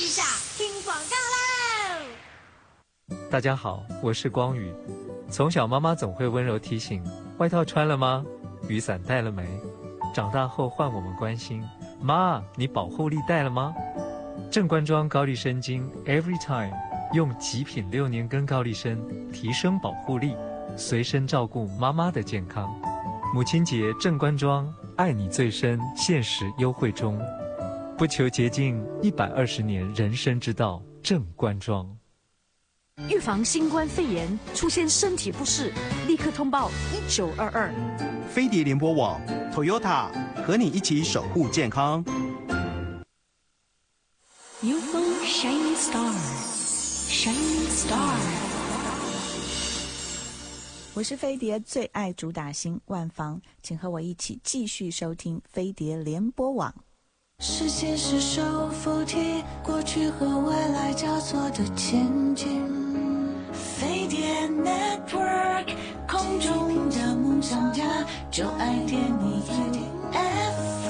一下，听广告喽！ 大家好，我是光宇。从小妈妈总会温柔提醒：外套穿了吗？雨伞带了没？长大后换我们关心：妈，你保护力带了吗？正官庄高丽参精 Every Time 用极品6年根高丽参提升保护力，随身照顾妈妈的健康。母亲节正官庄爱你最深限时优惠中，不求捷径，120年人生之道，正官庄。 预防新冠肺炎，出现身体不适，立刻通报1922。 飞碟联播网 Toyota 和你一起守护健康。 UFO Shining Star Shining Star， 我是飞碟最爱主打星万芳，请和我一起继续收听飞碟联播网。 时间是手扶梯，过去和未来交错的前进。飞碟 Network， 空中的梦想家，就爱点你FM，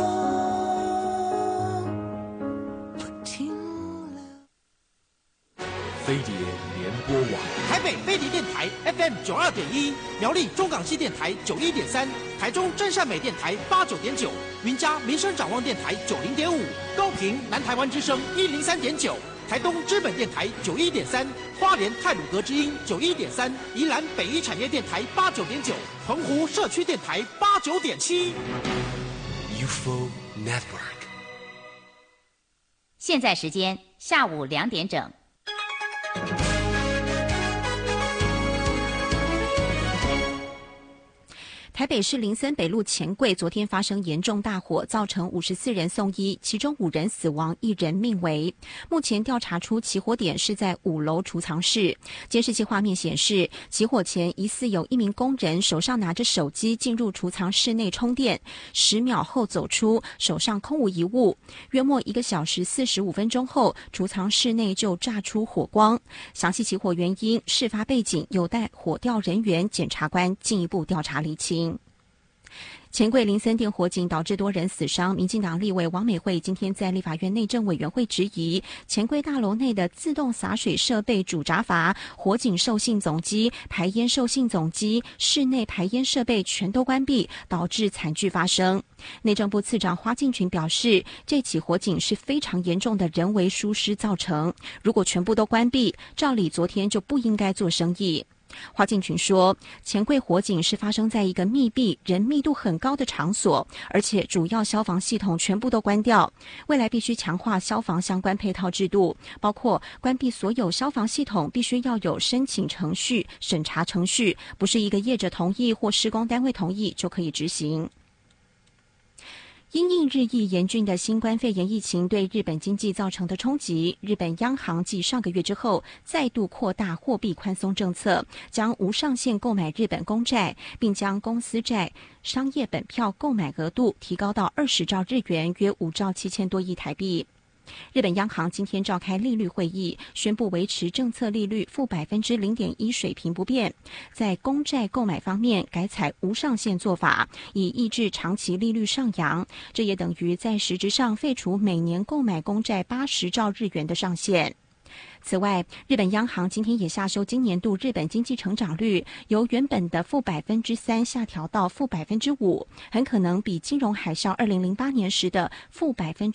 不停留。 飞碟联播网， 台北飞碟电台 FM 92.1，苗栗中港西电台91.3，台中真善美电台89.9，云嘉民生展望电台90.5，高屏南台湾之声103.9，台东知本电台91.3，花莲太鲁阁之音91.3，宜兰北一产业电台89.9，澎湖社区电台89.7。 UFO Network。 现在时间下午2点整。 台北市林森北路钱柜昨天发生严重大火，造成54人送医，其中5人死亡，1人命危。目前调查出起火点是在5楼储藏室。监视器画面显示，起火前疑似有一名工人手上拿着手机进入储藏室内充电，10秒后走出，手上空无一物。约莫1个小时45分钟后，储藏室内就炸出火光。详细起火原因、事发背景有待火调人员、检察官进一步调查厘清。钱柜林森店火警导致多人死伤，民进党立委王美惠今天在立法院内政委员会质疑，钱柜大楼内的自动洒水设备主闸阀、火警受信总机、排烟受信总机、室内排烟设备全都关闭，导致惨剧发生。内政部次长花敬群表示，这起火警是非常严重的人为疏失造成，如果全部都关闭，照理昨天就不应该做生意。花敬群说，钱柜火警是发生在一个密闭、人密度很高的场所，而且主要消防系统全部都关掉。未来必须强化消防相关配套制度，包括关闭所有消防系统必须要有申请程序、审查程序，不是一个业者同意或施工单位同意就可以执行。因应日益严峻的新冠肺炎疫情对日本经济造成的冲击，日本央行继上个月之后再度扩大货币宽松政策，将无上限购买日本公债，并将公司债、商业本票购买额度提高到20兆日元，约5兆7000多亿台币。日本央行今天召开利率会议，宣布维持政策利率负0.1%水平不变，在公债购买方面改采无上限做法，以抑制长期利率上扬。这也等于在实质上废除每年购买公债80兆日元的上限。此外，日本央行今天也下修今年度日本经济成长率，由原本的负3%下调到负5%，很可能比金融海啸2008年时的负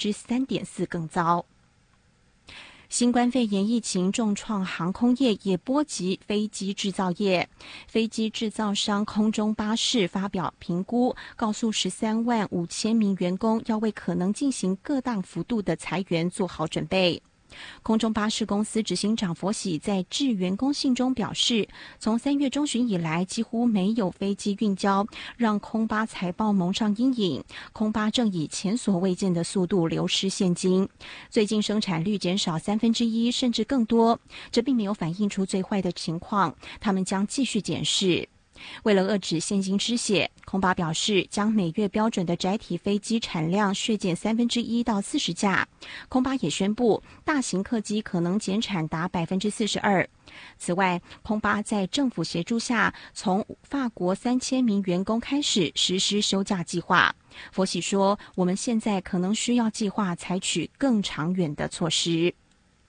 3.4%更糟。新冠肺炎疫情重创航空业，也波及飞机制造业。飞机制造商空中巴士发表评估，告诉13万5千名员工要为可能进行各大幅度的裁员做好准备。空中巴士公司执行长佛喜在致员工信中表示，从3月中旬以来几乎没有飞机运交，让空巴财报蒙上阴影。空巴正以前所未见的速度流失现金，最近生产率减少1/3甚至更多，这并没有反映出最坏的情况，他们将继续检视。为了遏制现金失血，空巴表示将每月标准的载体飞机产量削减1/3到40架。空巴也宣布，大型客机可能减产达42%。此外，空巴在政府协助下，从法国3000名员工开始实施休假计划。佛喜说，我们现在可能需要计划采取更长远的措施。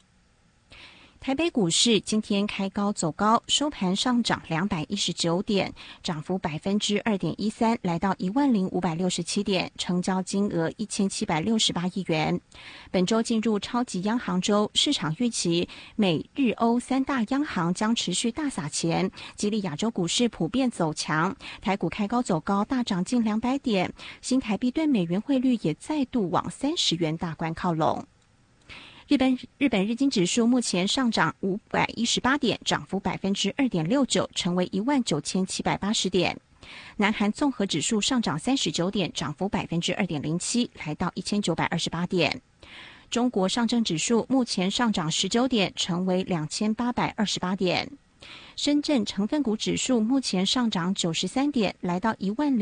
台北股市今天开高走高，收盘上涨219点，涨幅2.13%，来到10567点，成交金额1768亿元。本周进入超级央行周，市场预期美日欧三大央行将持续大撒钱，激励亚洲股市普遍走强。台股开高走高，大涨近200点，新台币对美元汇率也再度往30元大关靠拢。日本日经指数目前上涨518点，涨幅2.69%，成为19780点。南韩综合指数上涨39点，涨幅2.07%，来到1928点。中国上证指数目前上涨19点，成为2828点。深圳成分股指数目前上涨93点，来到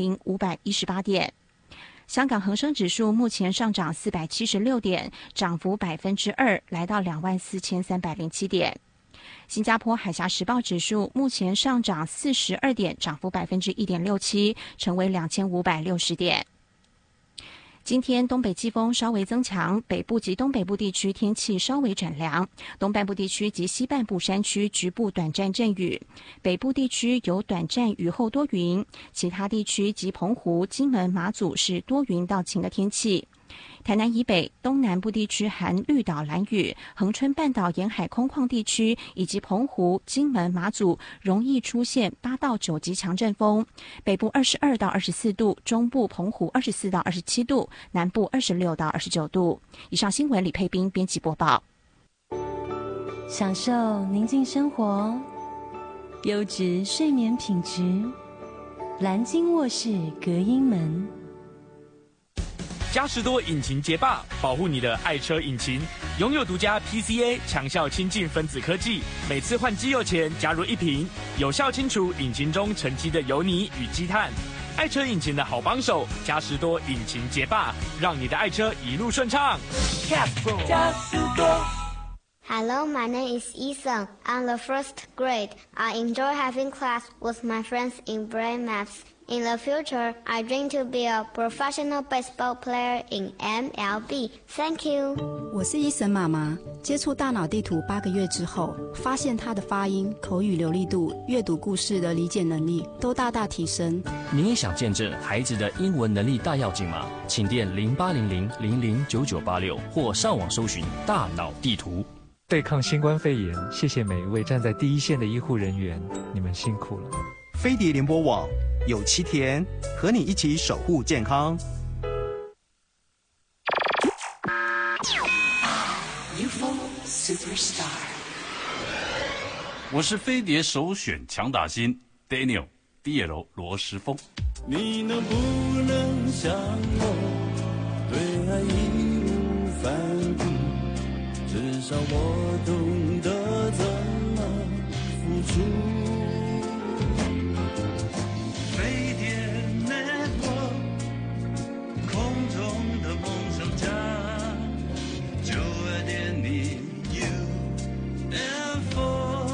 10518点。香港恒生指数目前上涨476点，涨幅2%，来到24307点。新加坡海峡时报指数目前上涨42点，涨幅1.67%，成为2560点。今天东北季风稍微增强，北部及东北部地区天气稍微转凉，东半部地区及西半部山区局部短暂阵雨，北部地区有短暂雨后多云，其他地区及澎湖、金门、马祖是多云到晴的天气。台南以北、东南部地区含绿岛、兰屿、恒春半岛沿海空旷地区以及澎湖、金门、马祖容易出现8到9级强阵风，北部22到24度，中部澎湖24到27度，南部26到29度。以上新闻李佩斌编辑播报。 享受宁静生活，优质睡眠品质，蓝鲸卧室隔音门。 嘉实多引擎洁霸，保护你的爱车引擎，拥有独家 PCA 强效清净分子科技，每次换机油前加入1瓶，有效清除引擎中沉积的油泥与积碳。爱车引擎的好帮手，嘉实多引擎洁霸，让你的爱车一路顺畅。嘉实多。 Hello, my name is Ethan. I'm the first grade. I enjoy having class with my friends in brain maths. In the future, I dream to be a professional baseball player in MLB. Thank you. 我是伊森妈妈，接触大脑地图8个月之后，发现她的发音、口语流利度、阅读故事的理解能力都大大提升。 你也想见证孩子的英文能力大跃进吗？请电0800009986或上网搜寻大脑地图。 对抗新冠肺炎，谢谢每一位站在第一线的医护人员，你们辛苦了。 飞碟联播网有其田和你一起守护健康。 我是飞碟首选强打星 Daniel DL 罗时丰。 你能不能像我对爱义无反顾？至少我懂得怎么付出。飞碟 Network 空中的梦想家92.0 UFO。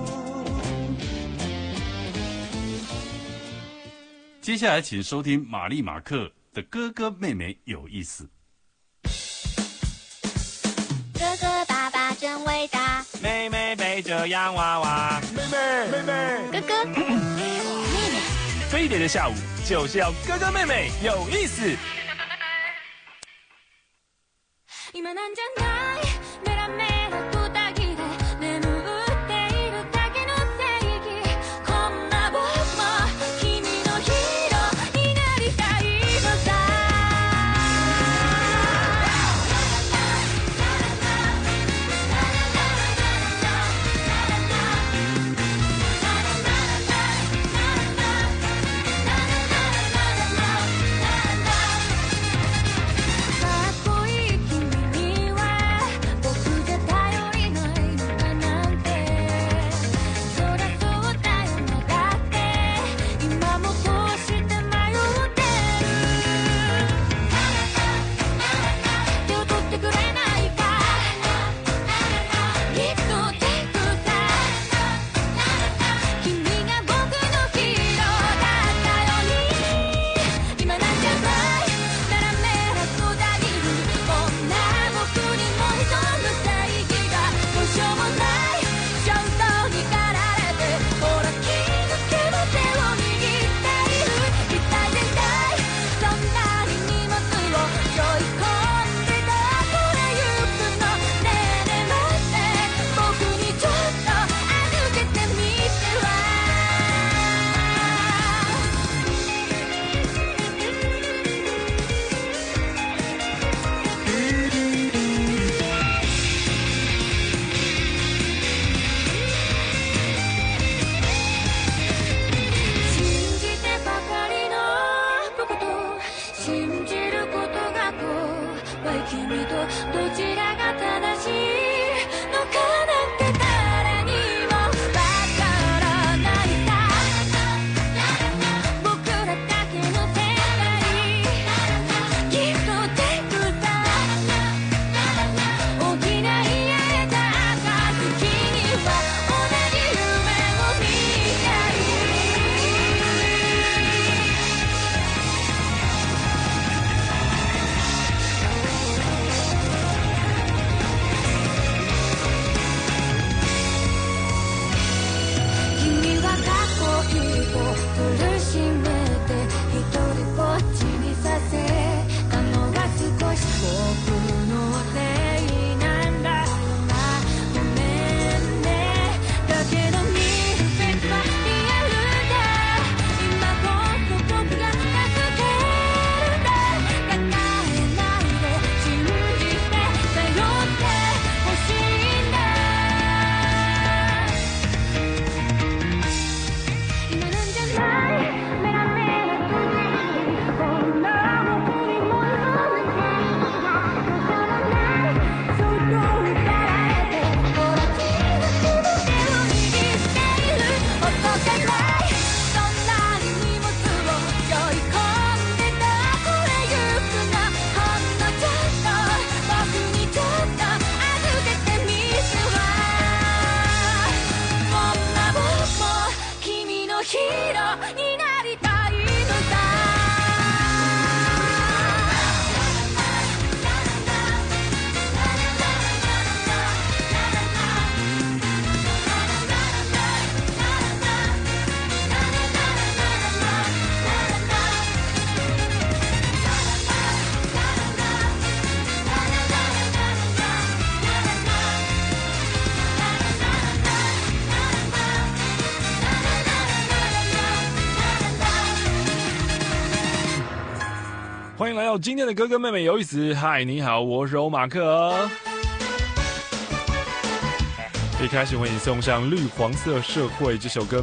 接下来请收听玛丽马克的哥哥妹妹有意思。 哥哥爸爸真伟大， 妹妹背着洋娃娃，妹妹， 哥哥，妹妹。 飞碟的下午就是要哥哥妹妹有意思。 迎来到今天的哥哥妹妹有意思。嗨，你好，我是欧马克。一开始为你送上绿黄色社会这首歌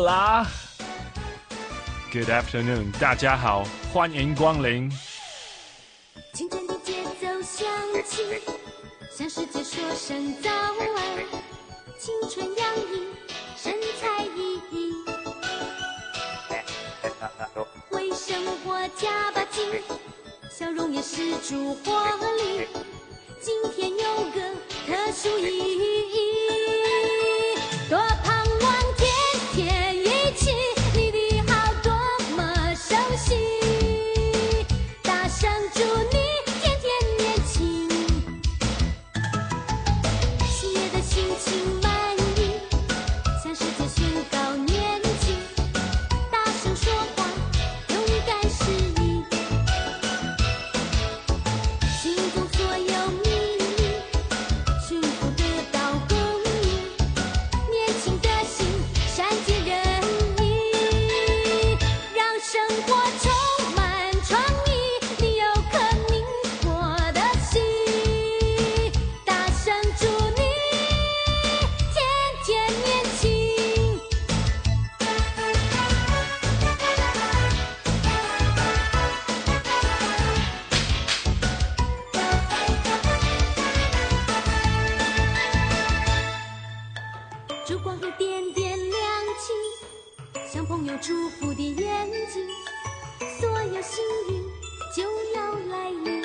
Mela。Good afternoon， 大家好，欢迎光临。 清晨的节奏响起，向世界说声早安，青春洋溢，神采奕奕，为生活加把劲，笑容也是主活力，今天有个特殊意义，多盼望天天一起，你的好多么熟悉，大声祝你天天年轻，喜悦的心情满溢，向世界宣告年轻，大声说话，勇敢示意，心中所有秘密驯服得到公益，年轻的心善解人意，让生活充满创意，你有颗灵活的心，大声祝你天天年轻。烛光一点点亮起，像朋友祝福的眼睛，所有幸运就要来临，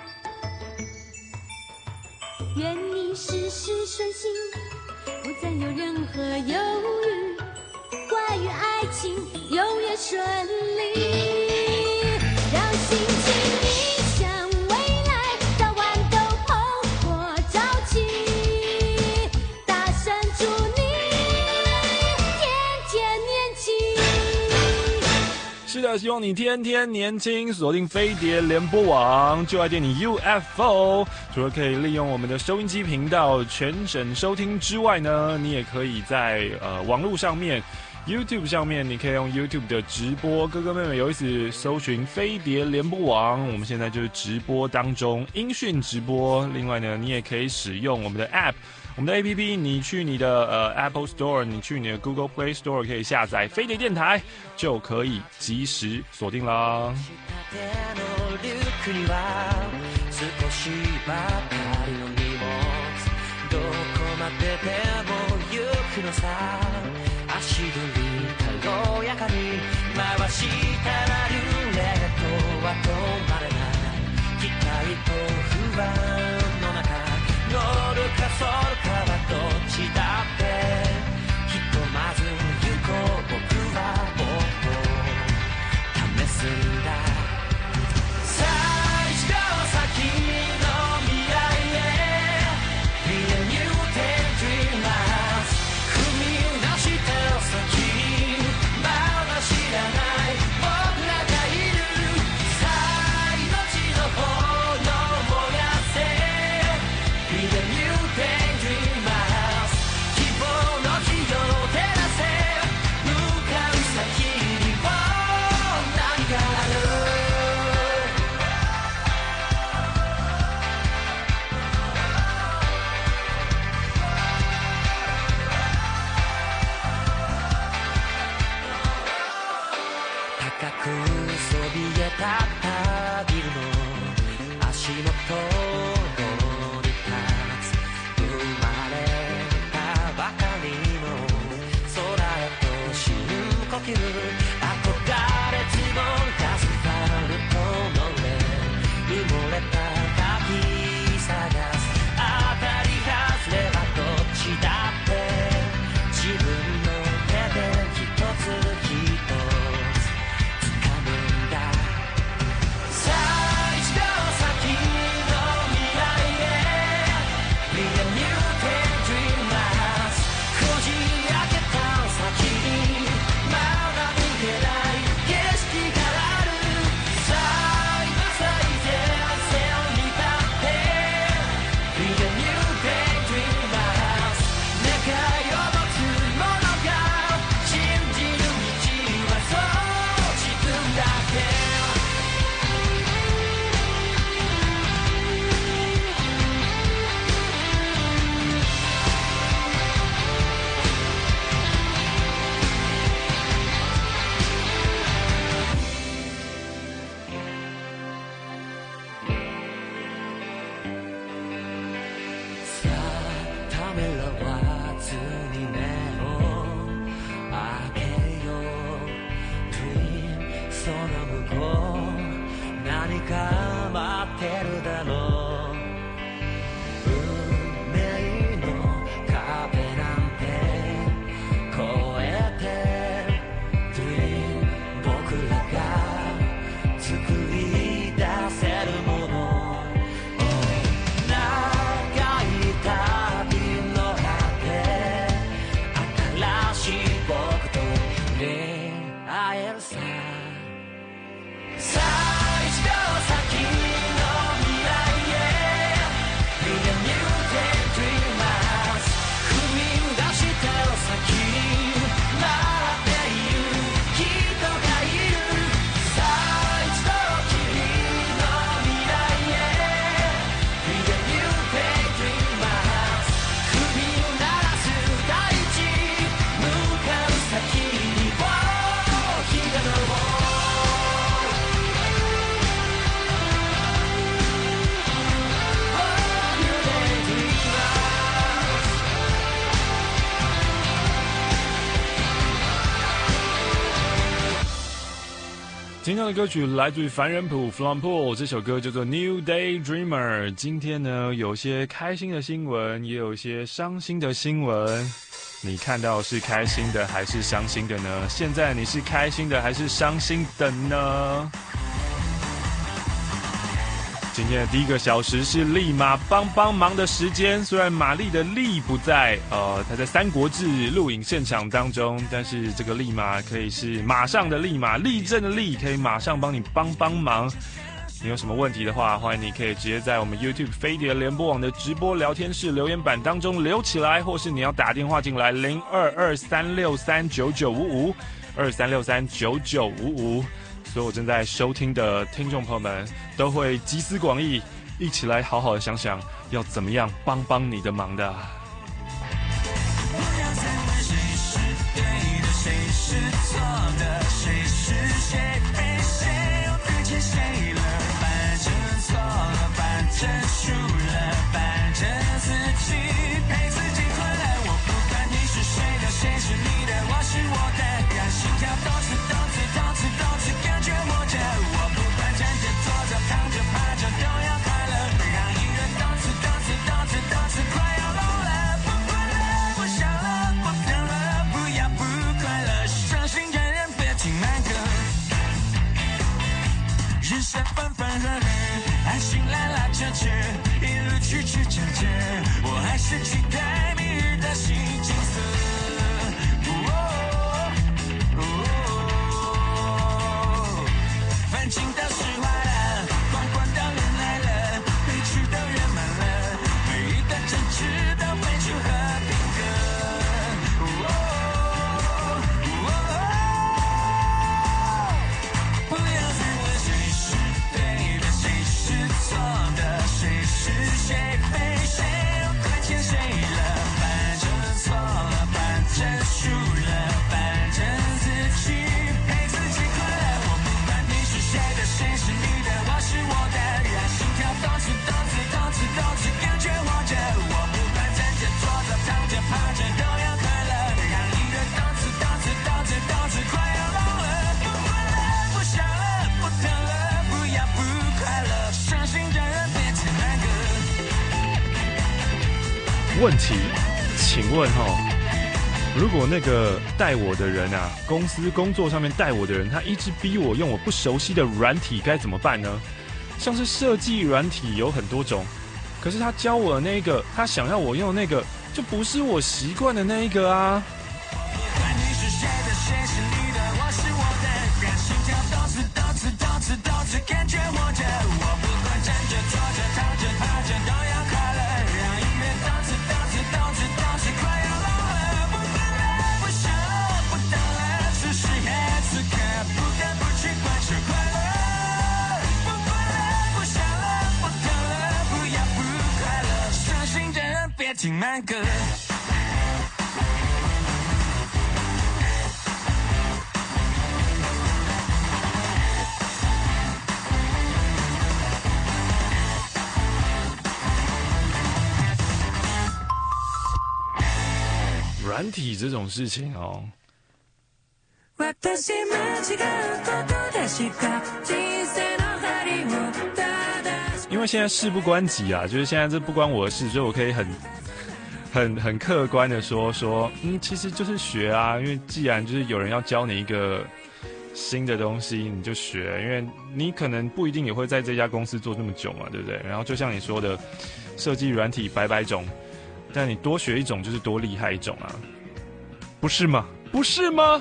愿你事事顺心，不再有任何犹豫，关于爱情永远顺利，让心情迎向未来，早晚都蓬勃朝气，大声祝你天天年轻。 是的，希望你天天年轻，锁定飞碟联播网，就爱电你 UFO。除了可以利用我们的收音机频道全省收听之外呢，你也可以在网络上面 YouTube 上面，你可以用 YouTube 的直播，哥哥妹妹有意思搜寻飞碟联播网，我们现在就是直播当中，音讯直播。另外呢，你也可以使用我们的 App。我们的 APP， 你去你的Apple Store， 你去你的 Google Play Store 可以下载飞碟電台，就可以及時鎖定啦。 乗るかそるかはどっちだってひとまず行こう僕はもっと試すんださあ一秒先の未来へ Be a new daydreamers 踏み出してよ先まだ知らない僕らがいるさあ命の炎燃やせBe the new danger 高まってるだろう運命の壁なんて越えて Dream 僕らが作り出せるもの長い旅の果て新しい僕と出会えるささあ一秒先の未来へ Be a new daydreamers 踏み出してる先待っている人がいるさあ一度きりの未来へ Be a new daydreamers 首を鳴らす大地向かう先に日が昇る今天的歌曲来自于凡人谱 Florence， 这首歌叫做 New Daydreamer。今天呢，有些开心的新闻，也有一些伤心的新闻。你看到是开心的还是伤心的呢？现在你是开心的还是伤心的呢？今天的第一个小时是立马帮忙的时间。虽然玛丽的丽不在，她在三国志录影现场当中，但是这个立马可以是马上的立马，立正的立，可以马上帮你帮忙。你有什么问题的话，欢迎你可以直接在我们 YouTube 飞碟联播网的直播聊天室留言板当中留起来，或是你要打电话进来0223639955 23639955。所有正在收听的听众朋友们都会集思广益，一起来好好的想想要怎么样帮你的忙的。 不要再问谁是对的，谁是错的，谁是谁被谁又推荐谁了，反正错了，反正输了，反正自己陪自己快乐。我不管你是谁的，谁是你的，我是我的，让心跳动次动次动次动次感觉活着。我不管站着坐着躺着趴着都要快乐，让音乐动次动次动次动次快要聋了。不管了，不想了，不疼了，不要不快乐，伤心的人别听慢歌。人生分分合合，爱情拉拉扯扯，一路曲曲折折，我还是期待明日的新景色。烦情的事坏了，光棍的人来了，悲剧的人满了，每一段争执都会去和平歌。不要再问谁是对的，谁是错的，谁是谁被谁又推荐谁了，反正错了，反正输了，反正自己陪自己快乐。我不管你是谁的，谁是你的，我是我的，让心跳动次动次动次动次感觉活着。我不管站着坐着躺着趴着都要快乐，让音乐动次动次动次动次快要聋了。不管了，不想了，不疼了，不要不快乐，伤心的人别听慢歌。 问题，请问如果那个带我的人啊，公司工作上面带我的人，他一直逼我用我不熟悉的软体，该怎么办呢？像是设计软体有很多种，可是他教我的那个，他想要我用的那个，就不是我习惯的那一个啊。 不管你是谁的，谁是你的，我是我的，让心跳动次动次动次动次感觉活着。我不管站着坐着躺着趴着都要快乐，让音乐动次动次动次动次快要聋了。不管了，不想了，不等了，此时此刻不得不去关注快乐。不管了，不想了，不等了，不要不快乐，伤心的人别听慢歌。 软体这种事情私待ちがこと確か人生の針因为现在事不关己啊，就是现在这不关我的事，所以我可以很客观的说，其实就是学啊，因为既然就是有人要教你一个新的东西，你就学，因为你可能不一定也会在这家公司做那么久嘛，对不对？然后就像你说的，设计软体百种，但你多学一种就是多厉害一种啊，不是吗？不是吗？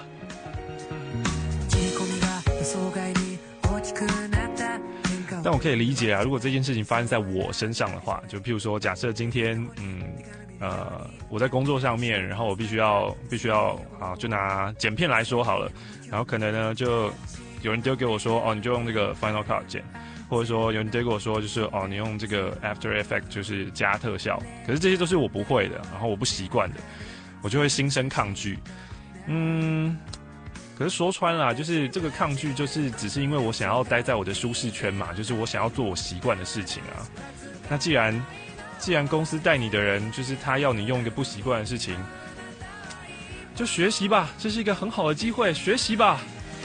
但我可以理解啊，如果这件事情发生在我身上的话，就譬如说，假设今天，我在工作上面，然后我必须要啊，就拿剪片来说好了，然后可能呢，就有人丢给我说，你就用这个 Final Cut 剪，或者说有人丢给我说，就是你用这个 After Effects 就是加特效，可是这些都是我不会的，然后我不习惯的，我就会心生抗拒，可是说穿了，就是这个抗拒，就是只是因为我想要待在我的舒适圈嘛，就是我想要做我习惯的事情啊。那既然公司带你的人，就是他要你用一个不习惯的事情，就学习吧，这是一个很好的机会，学习吧。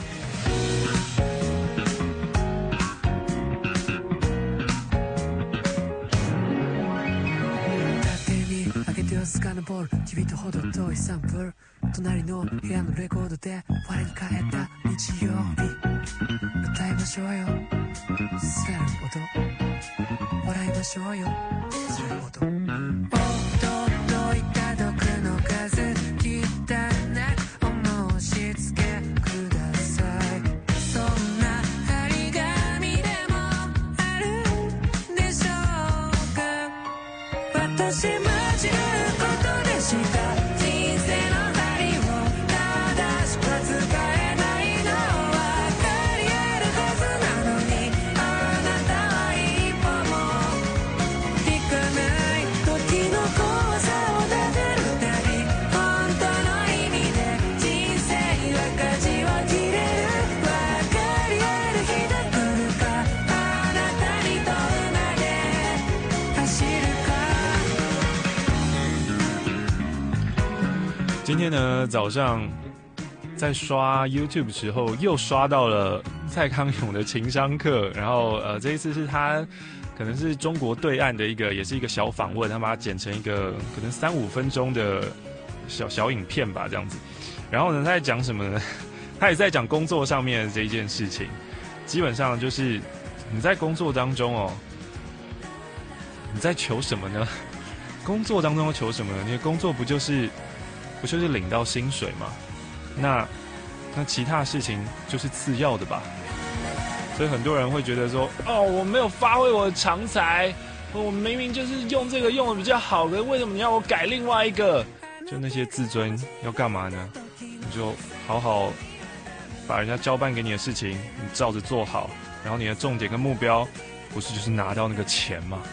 スカのボール君とほど遠いサンプル隣の部屋のレコードで我に変えた日曜日歌いましょうよスラル音笑いましょうよスラル音驚いた毒の数汚く思うしつけくださいそんな張り紙でもあるでしょうか私待ちる人生の針を正しく使えないのは分かり得るはずなのにあなたは一歩も引かない時の怖さを立てるたび本当の意味で人生は舵を切れる分かり得る日が来るかあなたに問うまで走るか今天呢，早上在刷 YouTube 的时候，又刷到了蔡康永的情商课，然后这一次是他可能是中国对岸的也是一个小访问，他把它剪成一个可能3-5分钟的小影片吧，这样子。然后呢，他在讲什么呢？他也在讲工作上面的这一件事情，基本上就是你在工作当中你在求什么呢？工作当中要求什么呢？你的工作不就是领到薪水吗？那其他事情就是次要的吧。所以很多人会觉得说，我没有发挥我的长才，我明明就是用这个用的比较好的，为什么你要我改另外一个？就那些自尊要干嘛呢？你就好好把人家交办给你的事情，你照着做好，然后你的重点跟目标，不是就是拿到那个钱吗？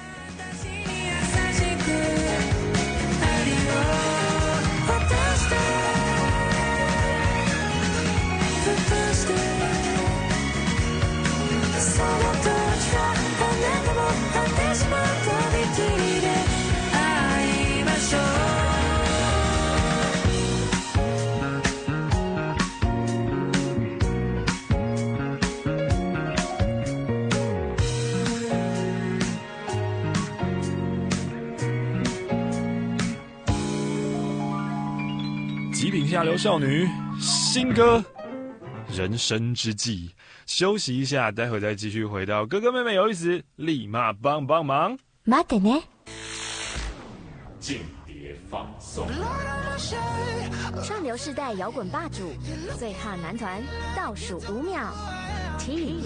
极品下流少女新歌人生之际，休息一下，待会再继续回到哥哥妹妹有意思，立马帮忙。 待ってね。 静别放松。 上流世代摇滚霸主，最夯男团倒数5秒 ，T。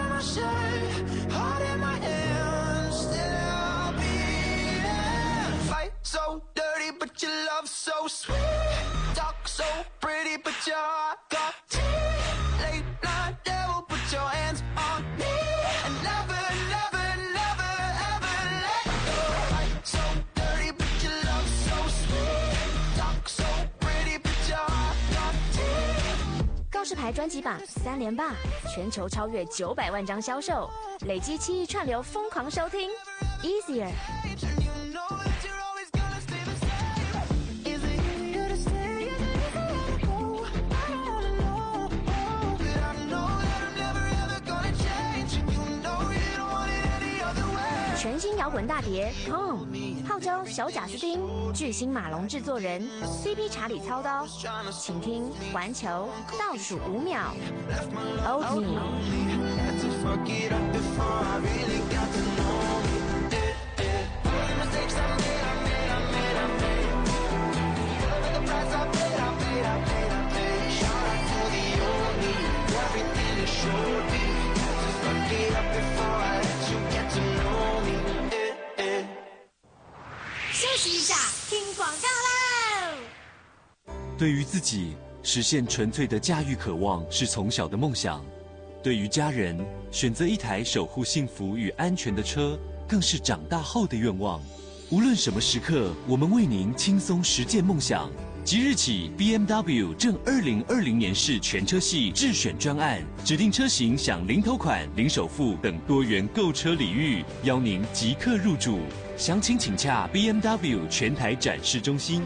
So dirty, but your love so sweet. Talk so pretty, but your heart got teeth. Late night devil, put your hands on me. And never, never, never, ever let go. So dirty, but your love so sweet. Talk so pretty, but your heart got teeth. 告示牌专辑榜3连霸，全球超越900万张销售，累积7亿串流疯狂收听。Easier。 Know 摇滚大碟 Come， 号召小贾斯汀、巨星马龙制作人 CP 查理操刀，请听环球倒数5秒 Old Me。 休息一下，听广告喽！ 对于自己，实现纯粹的驾驭渴望是从小的梦想；对于家人，选择一台守护幸福与安全的车，更是长大后的愿望。无论什么时刻，我们为您轻松实践梦想。即日起 ，BMW 正2020年式全车系智选专案，指定车型享零头款、零首付等多元购车礼遇，邀您即刻入主。详情请洽 BMW 全台展示中心。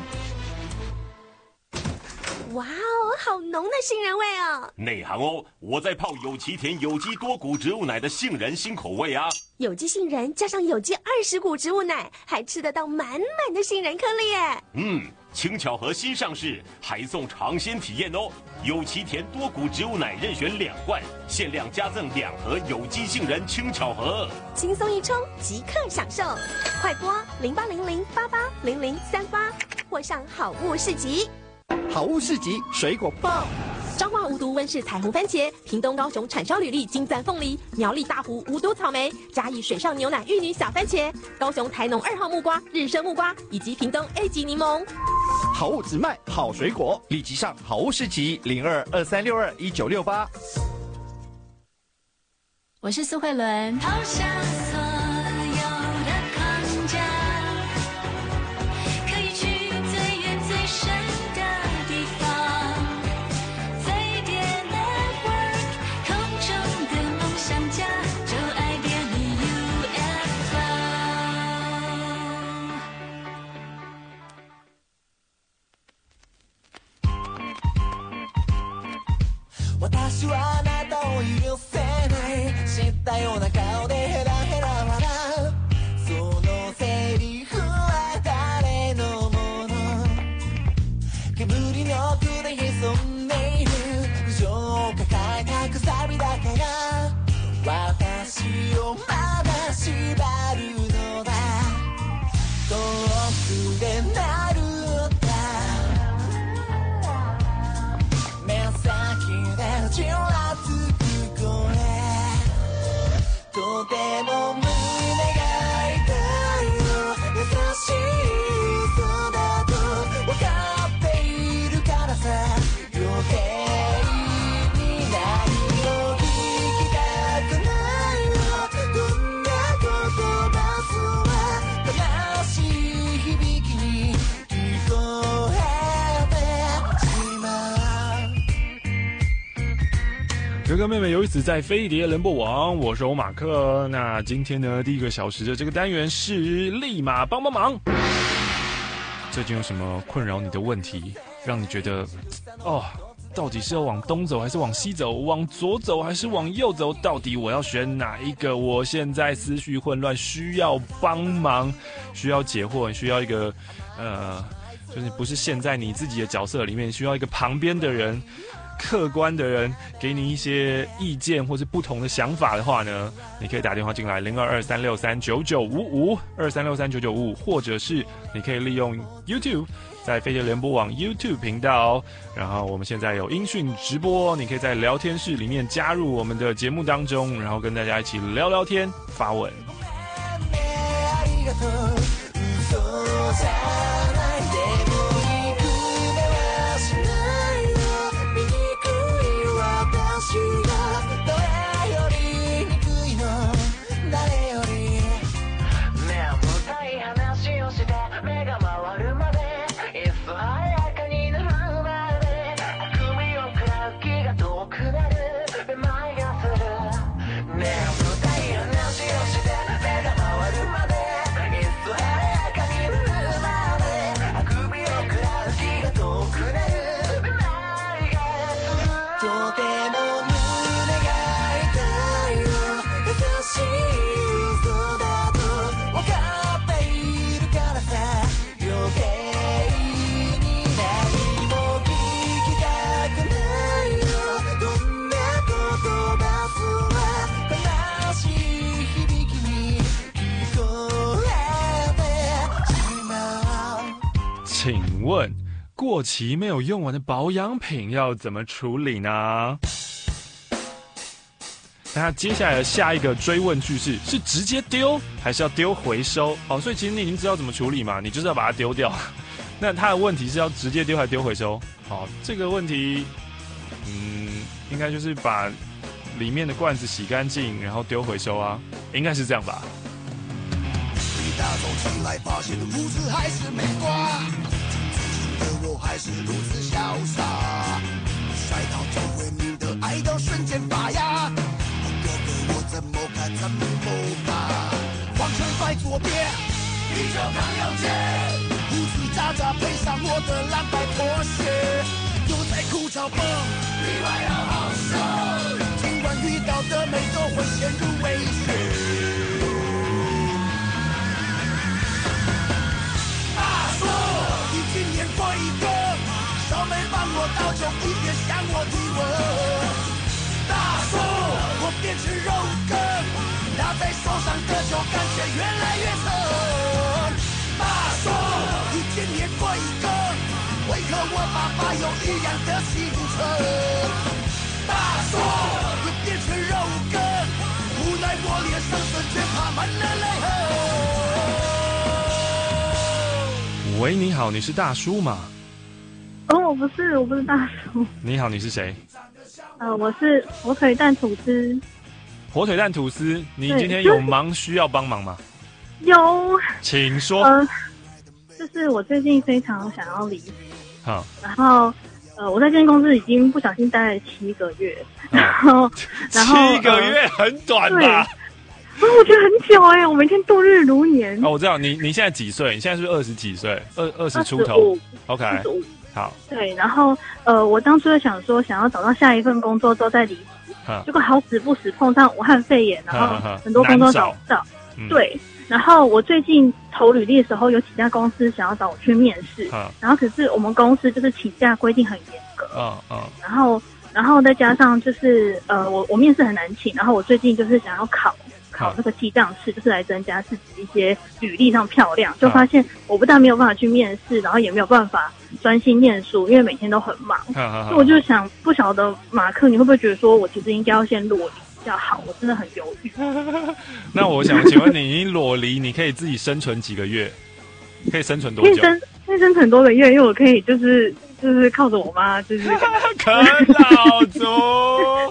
哇哦，好浓的杏仁味哦！ 内行哦，我在泡有奇田有机多谷植物奶的杏仁新口味啊！ 有机杏仁加上有机20谷植物奶，还吃得到满满的杏仁颗粒耶！ 轻巧盒新上市，还送尝鲜体验哦！有奇田多谷植物奶任选2罐，限量加赠2盒有机杏仁轻巧盒， 轻松一冲，即刻享受！快拨0800880038，或上好物市集。 好物市集水果报。 彰化无毒温室彩虹番茄，屏东高雄产销履历金赞凤梨，苗栗大湖无毒草莓，嘉义水上牛奶玉女小番茄，高雄台农2号木瓜、日升木瓜，以及屏东 A 级柠檬。 好物只卖好水果，立即上好物市集0223621968。 我是苏慧伦。 抛下所有的框架，可以去最远最深的地方。飞碟 Network， 空中的梦想家，就爱点你 UFO。私はあなたを許せない、知ったような顔でヘラヘラ笑う、そのセリフは誰のもの、煙の奥で潜んでいる不情を抱えたくさびだから私をまだ縛るのだ、遠くで鳴る歌、目先でちらつく声、とても胸が痛いよ、優しい嘘だと分かっているからさ、余計に何も聞きたくないよ、どんな言葉すら悲しい響きに聞こえてしまう。 哥哥妹妹有一次在飞碟联播网，我是欧马克。那今天呢，第1个小时的这个单元是立马帮帮忙。最近有什么困扰你的问题，让你觉得到底是要往东走还是往西走，往左走还是往右走，到底我要选哪一个？我现在思绪混乱，需要帮忙，需要解惑，需要一个就是不是陷在你自己的角色里面，需要一个旁边的人，客观的人给你一些意见或是不同的想法的话呢，你可以打电话进来0223639955 23639955，或者是你可以利用 YouTube， 在飞碟联播网 YouTube 频道，然后我们现在有音讯直播，你可以在聊天室里面加入我们的节目当中，然后跟大家一起聊聊天发问。 问过期没有用完的保养品要怎么处理呢？那接下来的下一个追问句是直接丢还是要丢回收？好，所以其实你已经知道怎么处理嘛，你就是要把它丢掉。那他的问题是要直接丢还是丢回收？好，这个问题，应该就是把里面的罐子洗干净，然后丢回收啊，应该是这样吧。 一大早起来发现如此还是没挂，自信的我还是如此潇洒，摔到周围你的爱到瞬间发芽，哥哥我怎么看怎么怕，黄尘在左边，依旧扛腰间，胡子渣渣配上我的蓝白拖鞋，又在哭潮蹦，意外要好受，尽管遇到的美都会陷入危险。今年过一个，少没帮我倒酒，一别向我提问。大叔，我变成肉羹，拿在手上的酒感觉越来越沉。大叔，你今年过一个，为何我爸爸有一样的青春？大叔，你变成肉羹，无奈我脸上瞬间爬满了泪痕。 喂，你好，你是大叔吗？ 我不是大叔。 你好，你是谁？ 我是火腿蛋吐司。 火腿蛋吐司，你今天有忙需要帮忙吗？ 有， 请说。 就是我最近非常想要离职， 好， 然后我在这间公司已经不小心待了7个月，然后 7个月很短吧？ 我觉得很久我每天度日如年。 我知道你现在几岁？你现在是不是20几岁？20出头。OK， 好。对， 然后我当初就想说，想要找到下一份工作之后再离职，结果好死不死碰上武汉肺炎，然后很多工作找不到。对，然后我最近投履历的时候，有几家公司想要找我去面试，然后可是我们公司就是请假规定很严格，然后再加上就是我面试很难请，然后我最近就是想要考那个记账试，就是来增加自己一些履历上漂亮，就发现我不但没有办法去面试，然后也没有办法专心念书，因为每天都很忙。所以我就想，不晓得马克你会不会觉得说我其实应该要先裸离比较好？我真的很犹豫。 那我想请问你裸离，你可以自己生存几个月？可以生存多久？ 可以生存多个月，因为我可以就是靠着我妈，就是啃老族。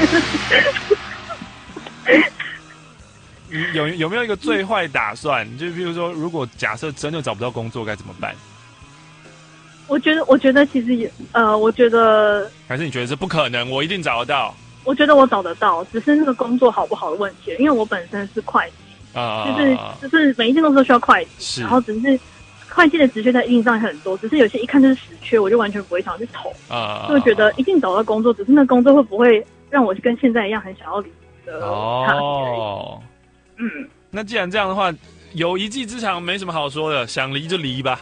有没有一个最坏打算？就比如说，如果假设真的找不到工作，该怎么办？ 我觉得其实我觉得还是你觉得这不可能，我一定找得到。 我觉得我找得到，只是那个工作好不好的问题。因为我本身是会计，就是每一件工作都需要会计，然后只是会计的职缺在应上很多，只是有些一看就是死缺，我就完全不会想去投。就觉得一定找到工作，只是那工作会不会让我跟现在一样很想要离职的差别。 那既然这样的话，有一技之长没什么好说的，想离就离吧。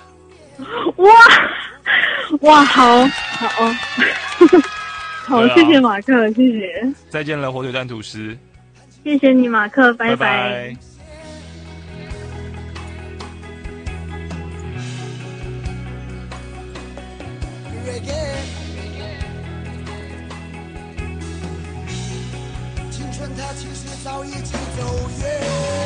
哇，好，好，谢谢马克，谢谢。 再见了，火腿蛋吐司。 谢谢你，马克，拜拜。 青春它其实早已经走远。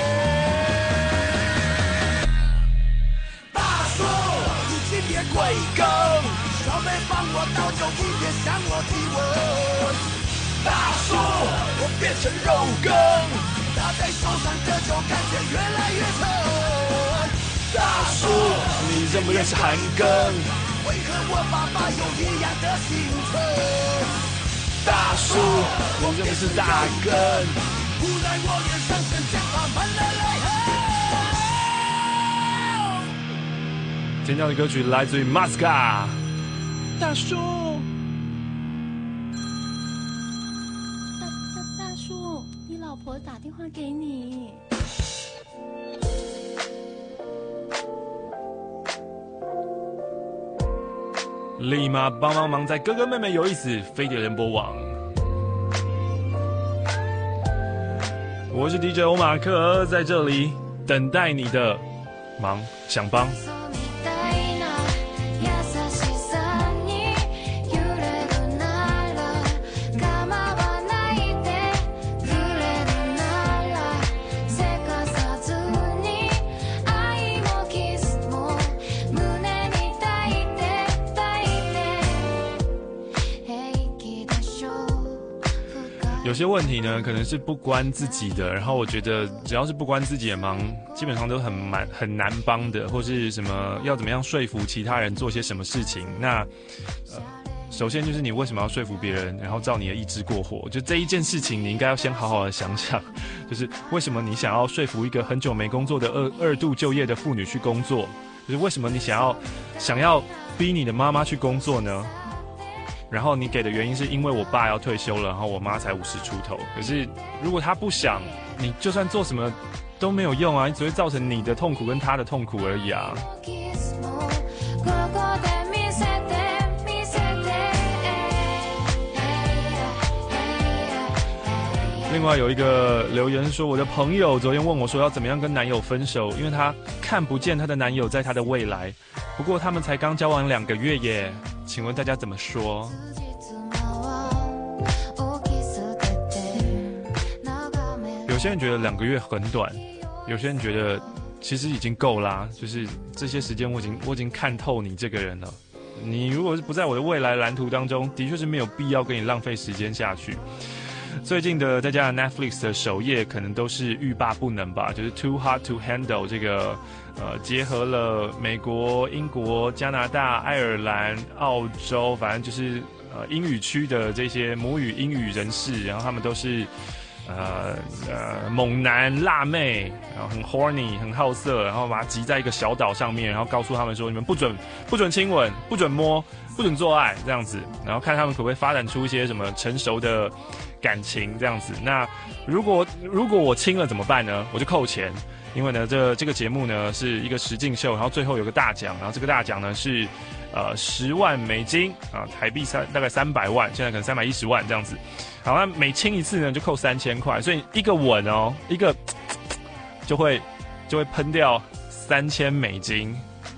大叔，你今天贵庚？少没帮我倒酒，一别向我提问。大叔，我变成肉羹，拿在手上的酒感觉越来越沉。大叔， 你认不认识韩庚？ 为何我爸爸有一样的青春？大叔，我认识大根，无奈我脸上瞬间爬满了泪痕。 今天的歌曲来自于 Masca。大叔， 大叔，你老婆打电话给你。 立马帮忙，在哥哥妹妹有意思飞碟联播网。我是 DJ 欧马克，在这里等待你的忙，想帮。 有些问题呢，可能是不关自己的，然后我觉得只要是不关自己的忙，基本上都很难帮的，或是什么要怎么样说服其他人做些什么事情。那首先就是你为什么要说服别人，然后照你的意志过活，就这一件事情你应该要先好好的想想，就是为什么你想要说服一个很久没工作的二度就业的妇女去工作，就是为什么你想要逼你的妈妈去工作呢？然后你给的原因是因为我爸要退休了，然后我妈才50出头。可是如果她不想，你就算做什么都没有用啊，你只会造成你的痛苦跟她的痛苦而已啊。另外有一个留言说，我的朋友昨天问我说要怎么样跟男友分手，因为她看不见她的男友在她的未来，不过他们才刚交往2个月耶，请问大家怎么说？有些人觉得2个月很短，有些人觉得其实已经够啦，就是这些时间我已经看透你这个人了。你如果是不在我的未来蓝图当中，的确是没有必要跟你浪费时间下去。最近的在家的 Netflix 的首页可能都是欲罢不能吧，就是 Too Hard to Handle 这个结合了美国、英国、加拿大、爱尔兰、澳洲，反正就是英语区的这些母语英语人士，然后他们都是猛男辣妹，然后很 horny 很好色，然后把它集在一个小岛上面，然后告诉他们说你们不准亲吻，不准摸，不准做爱这样子，然后看他们可不可以发展出一些什么成熟的感情这样子。那如果我亲了怎么办呢？我就扣钱，因为呢这个节目呢是一个实境秀，然后最后有个大奖，然后这个大奖呢是10万美金啊，台币大概300万，现在可能310万这样子。好，那每亲一次呢就扣3000块，所以一个吻哦，一个就会喷掉3000美金，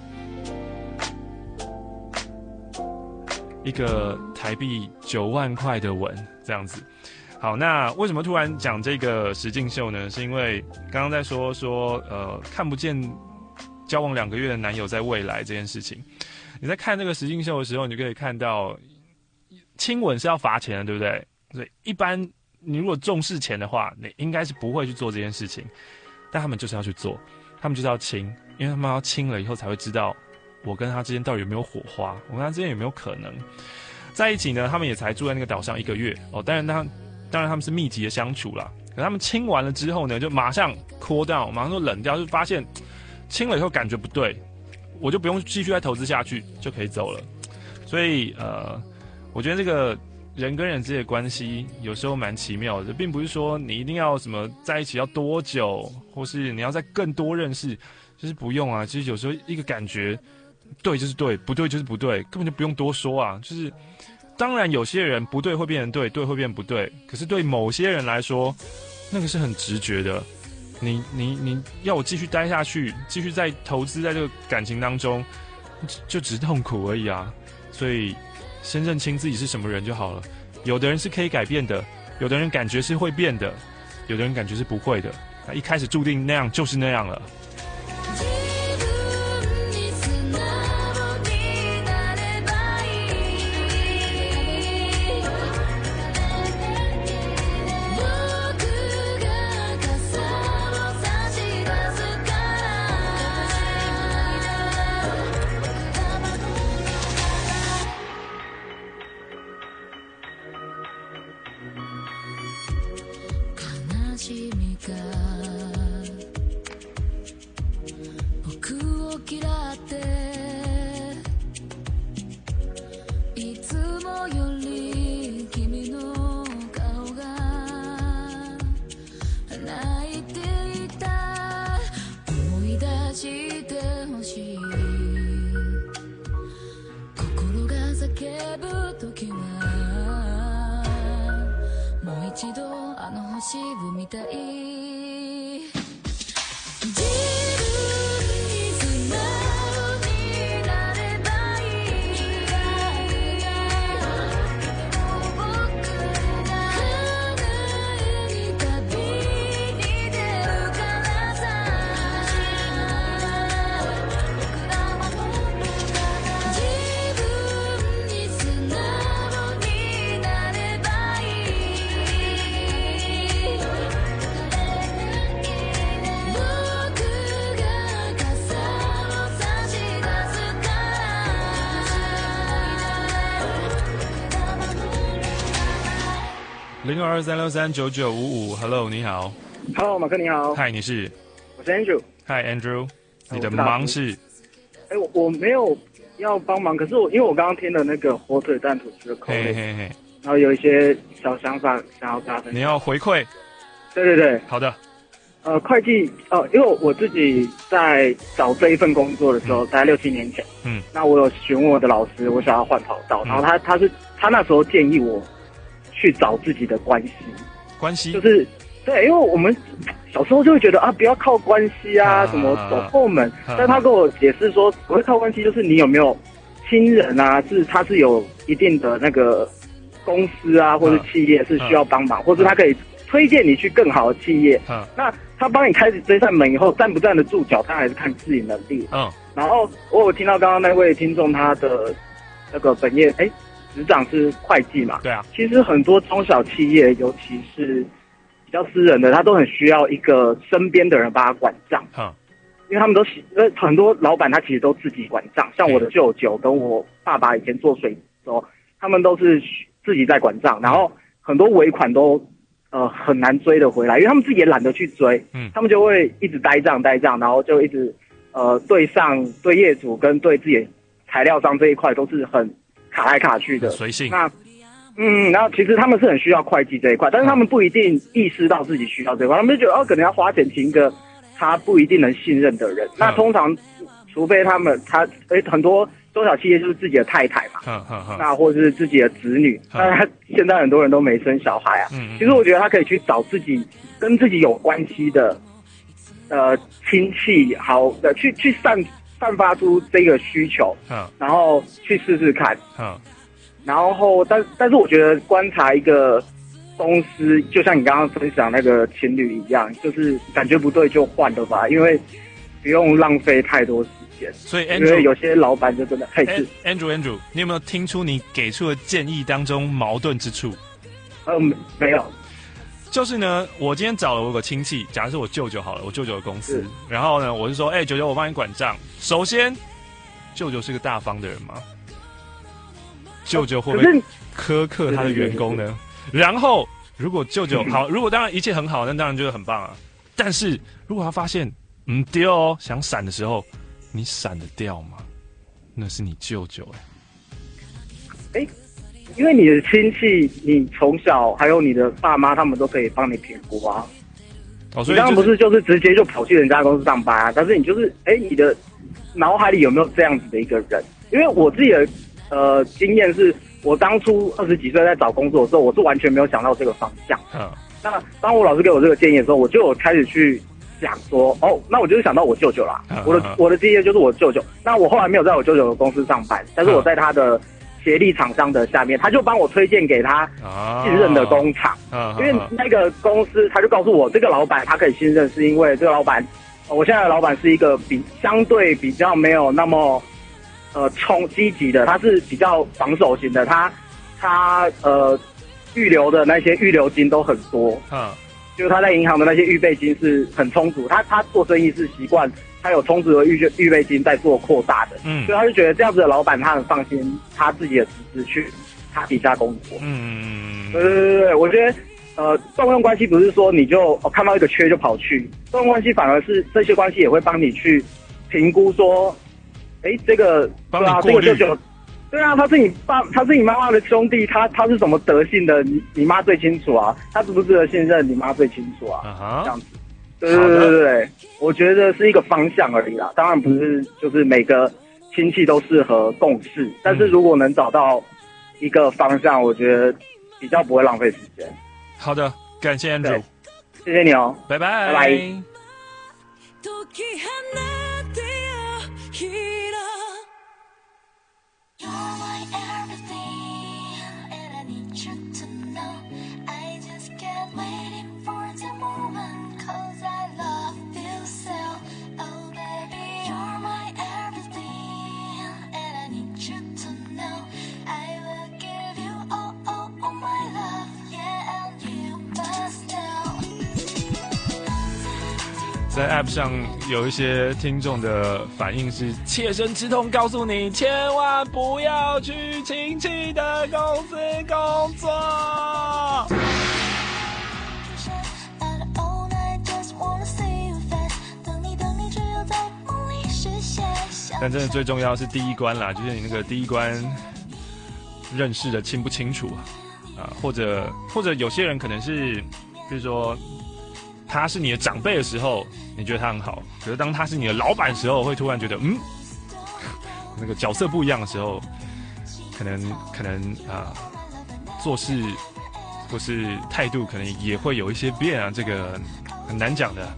一个台币9万块的吻这样子。好，那为什么突然讲这个实境秀呢？是因为刚刚在说看不见交往2个月的男友在未来这件事情。你在看这个实境秀的时候，你就可以看到亲吻是要罚钱的，对不对？所以一般你如果重视钱的话，你应该是不会去做这件事情，但他们就是要去做，他们就是要亲，因为他们要亲了以后才会知道我跟他之间到底有没有火花，我跟他之间有没有可能在一起呢？他们也才住在那个岛上1个月哦，当然他们是密集的相处啦。可他们亲完了之后呢，就马上 cool down， 马上就冷掉，就发现亲了以后感觉不对，我就不用继续再投资下去，就可以走了。所以我觉得这个人跟人之间的关系有时候蛮奇妙的，并不是说你一定要什么在一起要多久，或是你要再更多认识，就是不用啊。其实有时候一个感觉对就是对，不对就是不对，根本就不用多说啊。就是当然有些人不对会变成对，对会变不对，可是对某些人来说，那个是很直觉的。你要我继续待下去，继续再投资在这个感情当中，就只是痛苦而已啊。所以先认清自己是什么人就好了。有的人是可以改变的，有的人感觉是会变的，有的人感觉是不会的。那一开始注定那样就是那样了。 0223639955，Hello， 你好。 Hello， 马克你好。 嗨，你是？ 我是 Andrew。 嗨 ，Andrew， 你的忙是？ 我没有要帮忙，可是因为我刚刚听了那个火腿蛋吐司的口味，然后有一些小想法想要跟大家分享。 你要回馈？ 对对对， 好的。 会计因为我自己在找这一份工作的时候，大概6-7年前，那我有询问我的老师，我想要换跑道，然后他那时候建议我去找自己的关系，就是对，因为我们小时候就会觉得不要靠关系什么走后门，但他跟我解释说，不会靠关系，就是你有没有亲人他是有一定的那个公司或者企业是需要帮忙，或是他可以推荐你去更好的企业，那他帮你开始这扇门以后，站不站得住脚，他还是看自己能力。然后我有听到刚刚那位听众他的那个本业，执掌是会计嘛？对啊。其实很多中小企业，尤其是比较私人的，他都很需要一个身边的人帮他管账。因为他们很多老板他其实都自己管账，像我的舅舅跟我爸爸以前做水的时候，他们都是自己在管账，然后很多尾款都很难追得回来，因为他们自己也懒得去追，他们就会一直呆账，然后就一直对业主跟对自己材料商这一块都是很卡来卡去的， 随性。 然后其实他们是很需要会计这一块，但是他们不一定意识到自己需要这一块，他们就觉得可能要花钱请一个他不一定能信任的人。那通常除非很多中小企业就是自己的太太嘛，那或者是自己的子女，那现在很多人都没生小孩其实我觉得他可以去找跟自己有关系的亲戚，好的去散发出这个需求，然后去试试看，然后但是我觉得观察一个公司，就像你刚刚分享那个情侣一样，就是感觉不对就换了吧，因为不用浪费太多时间。 所以 Andrew， 因为有些老板就真的 Andrew， 你有没有听出你给出的建议当中矛盾之处？ 没有。 就是呢，我今天找了我有个亲戚，假如是我舅舅好了，我舅舅的公司，然后呢，我是说，舅舅，我帮你管账。首先，舅舅是个大方的人吗？舅舅会不会苛刻他的员工呢？然后，如果舅舅好，如果当然一切很好，那当然就是很棒啊。但是如果他发现丢想闪的时候，你闪得掉吗？那是你舅舅因为你的亲戚，你从小还有你的爸妈，他们都可以帮你评估啊。所以你刚刚不是就是直接就跑去人家公司上班啊？但是你就是你的脑海里有没有这样子的一个人？因为我自己的经验是，我当初20几岁在找工作的时候，我是完全没有想到这个方向。那当我老师给我这个建议的时候，我就有开始去想说，那我就是想到我舅舅啦。我的第一个就是我舅舅。那我后来没有在我舅舅的公司上班，但是我在他的协力厂商的下面，他就帮我推荐给他信任的工厂，因为那个公司他就告诉我，这个老板他可以信任，是因为这个老板，我现在的老板是一个相对比较没有那么积极的，他是比较防守型的，他预留的那些预留金都很多，就是他在银行的那些预备金是很充足，他做生意是习惯。他有充足的预备金在做扩大的，所以他就觉得这样子的老板他很放心他自己的侄子去他底下工作。对，我觉得动用关系不是说你就看到一个缺就跑去，动用关系反而是这些关系也会帮你去评估说，这个对啊，这个舅舅，对啊，他是你妈妈的兄弟，他是什么德性的，你妈最清楚啊，他值不值得信任，你妈最清楚啊，这样子。对，我觉得是一个方向而已啦，当然不是就是每个亲戚都适合共事，但是如果能找到一个方向，我觉得比较不会浪费时间。 好的，感谢 Andrew， 谢谢你哦， 拜拜， 拜拜。 在 App 上有一些听众的反应是切身之痛，告诉你千万不要去亲戚的公司工作。但真的最重要是第一关啦，就是你那个第一关认识的清不清楚啊，或者有些人可能是，比如说他是你的长辈的时候，你觉得他很好，可是当他是你的老板的时候，会突然觉得那个角色不一样的时候，可能做事或是态度可能也会有一些变啊，这个很难讲的。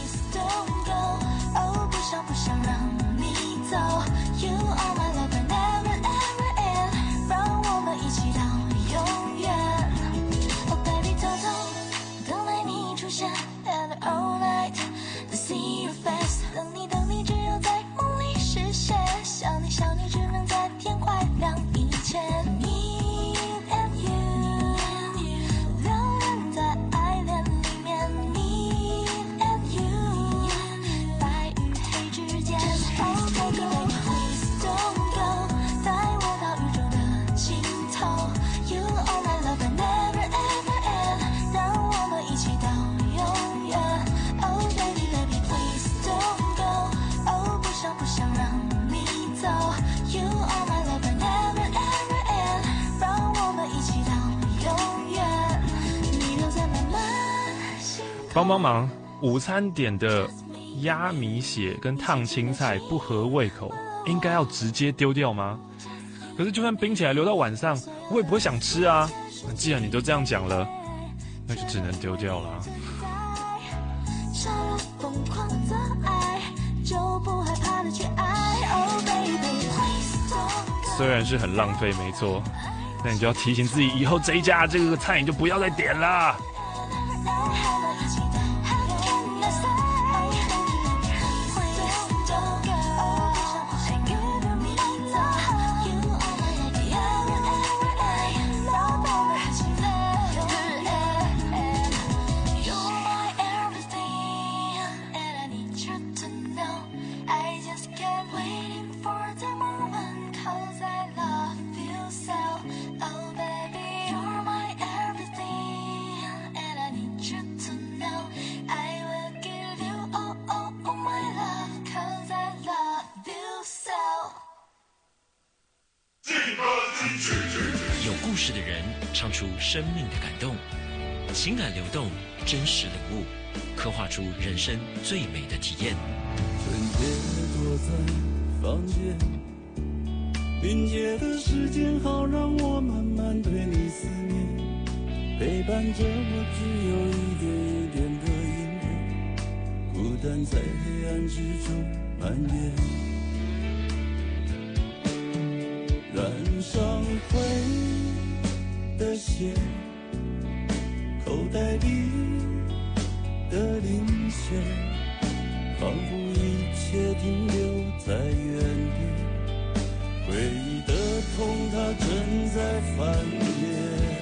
帮忙，午餐点的鸭米血跟烫青菜不合胃口，应该要直接丢掉吗？可是就算冰起来留到晚上，我也不会想吃啊。既然你都这样讲了，那就只能丢掉了。虽然是很浪费，没错，但你就要提醒自己，以后这一家这个菜你就不要再点了。 有故事的人唱出生命的感动，情感流动，真实领悟，刻画出人生最美的体验。 春夜躲在房间，凝结的时间好让我慢慢对你思念，陪伴着我只有一点一点的音乐，孤单在黑暗之中蔓延。染上灰的线，口袋里的零钱，仿佛一切停留在原地。回忆的痛，它正在翻页。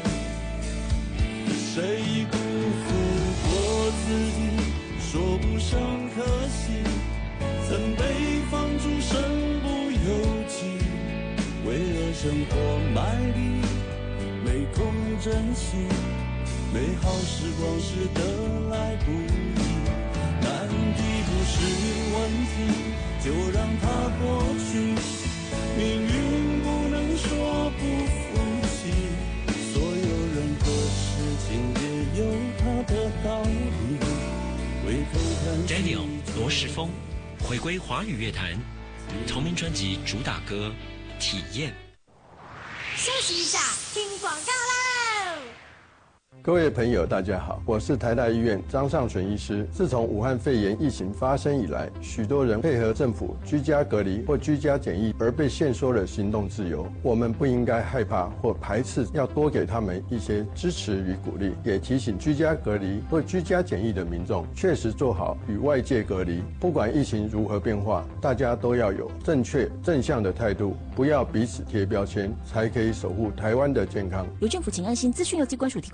谁辜负过自己，说不上可惜，曾被放逐身不由己。为了生活卖力，没空珍惜，美好时光是得来不易。难题不是问题，就让它过去。命运不能说不服气，所有人和事情也有它的道理。回头看 Daniel 罗时丰回归华语乐坛，同名专辑主打歌体验。 休息一下，听广告喽。 各位朋友，大家好，我是台大医院张尚存医师。自从武汉肺炎疫情发生以来，许多人配合政府居家隔离或居家检疫而被限缩了行动自由。我们不应该害怕或排斥，要多给他们一些支持与鼓励。也提醒居家隔离或居家检疫的民众，确实做好与外界隔离。不管疫情如何变化，大家都要有正确正向的态度，不要彼此贴标签，才可以守护台湾的健康。 由政府请安心资讯由机关署提供。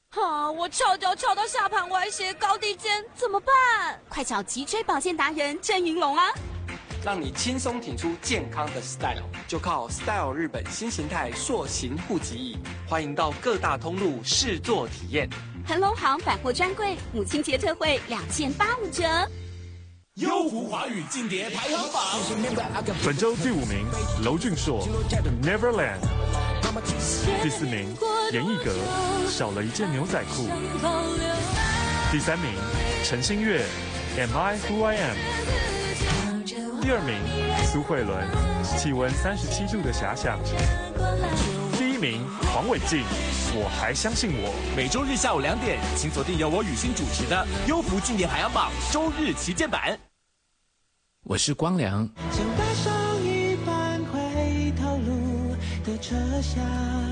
我翘脚翘到下盘歪斜，高低肩，怎么办？快找脊椎保健达人郑云龙啊！ 让你轻松挺出健康的 style， 就靠 Style 日本新形态塑形护脊椅。欢迎到各大通路试做体验。 恒隆行百货专柜母亲节特惠2件85折。 优福华语劲碟排行榜， 本周第5名娄俊硕 Neverland， 第4名严艺格少了一件牛仔裤，第3名陈星月 Am I Who I Am， 第2名苏慧伦气温37度的遐想，第1名黄伟晋我还相信我。 每周日下午2点，请锁定由我雨欣主持的优福劲碟排行榜周日旗舰版。 我是光良。 像带上一半回头路的车厢，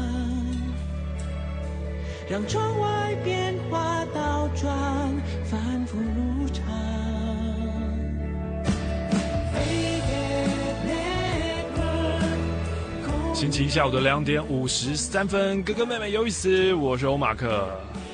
让窗外变化倒转，反复如常。 星期一下午的2点53分，哥哥妹妹有意思，我是欧马克。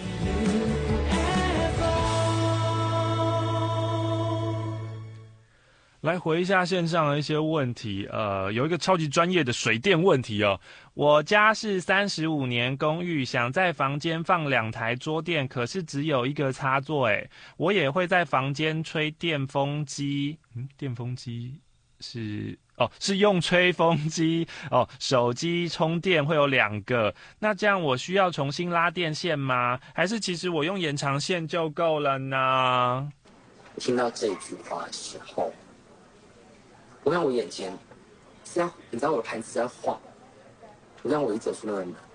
来回一下线上的一些问题，有一个超级专业的水电问题哦。我家是35年公寓，想在房间放2台桌垫，可是只有一个插座，我也会在房间吹电风机，电风机是用吹风机哦，手机充电会有2个，那这样我需要重新拉电线吗？还是其实我用延长线就够了呢？ 听到这句话的时候，我看我眼前是要，你知道我的盘子在晃，我让我一走出那个门，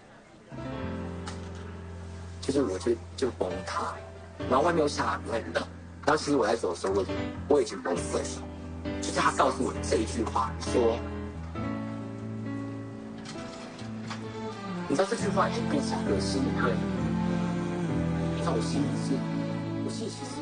就是我就崩塌，然后外面又下雨很冷，然后其实我在走的时候我已经崩溃了。就是他告诉我这一句话，说，你知道这句话已经变成我心里面，你知道我心里其实，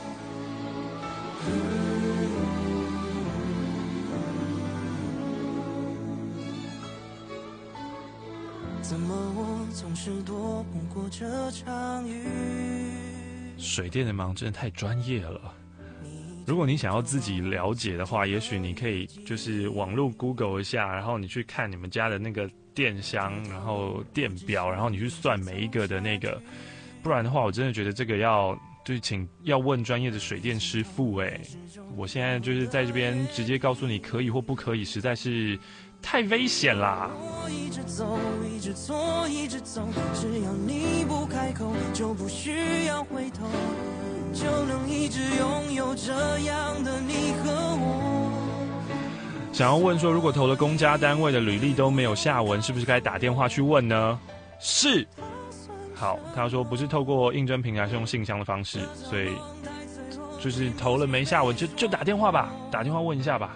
怎么我总是躲不过这场雨？ 水电的忙真的太专业了。如果你想要自己了解的话，也许你可以就是网络 Google 一下，然后你去看你们家的那个电箱，然后电表，然后你去算每一个的那个，不然的话，我真的觉得这个要问专业的水电师傅。我现在就是在这边直接告诉你可以或不可以，实在是太危险啦。 我一直走，一直错，一直走，只要你不开口，就不需要回头。就能一直拥有这样的你和我。 想要问说，如果投了公家单位的履历都没有下文，是不是该打电话去问呢？是。好，他说不是透过应征平台，是用信箱的方式，所以就是投了没下文就打电话吧，打电话问一下吧。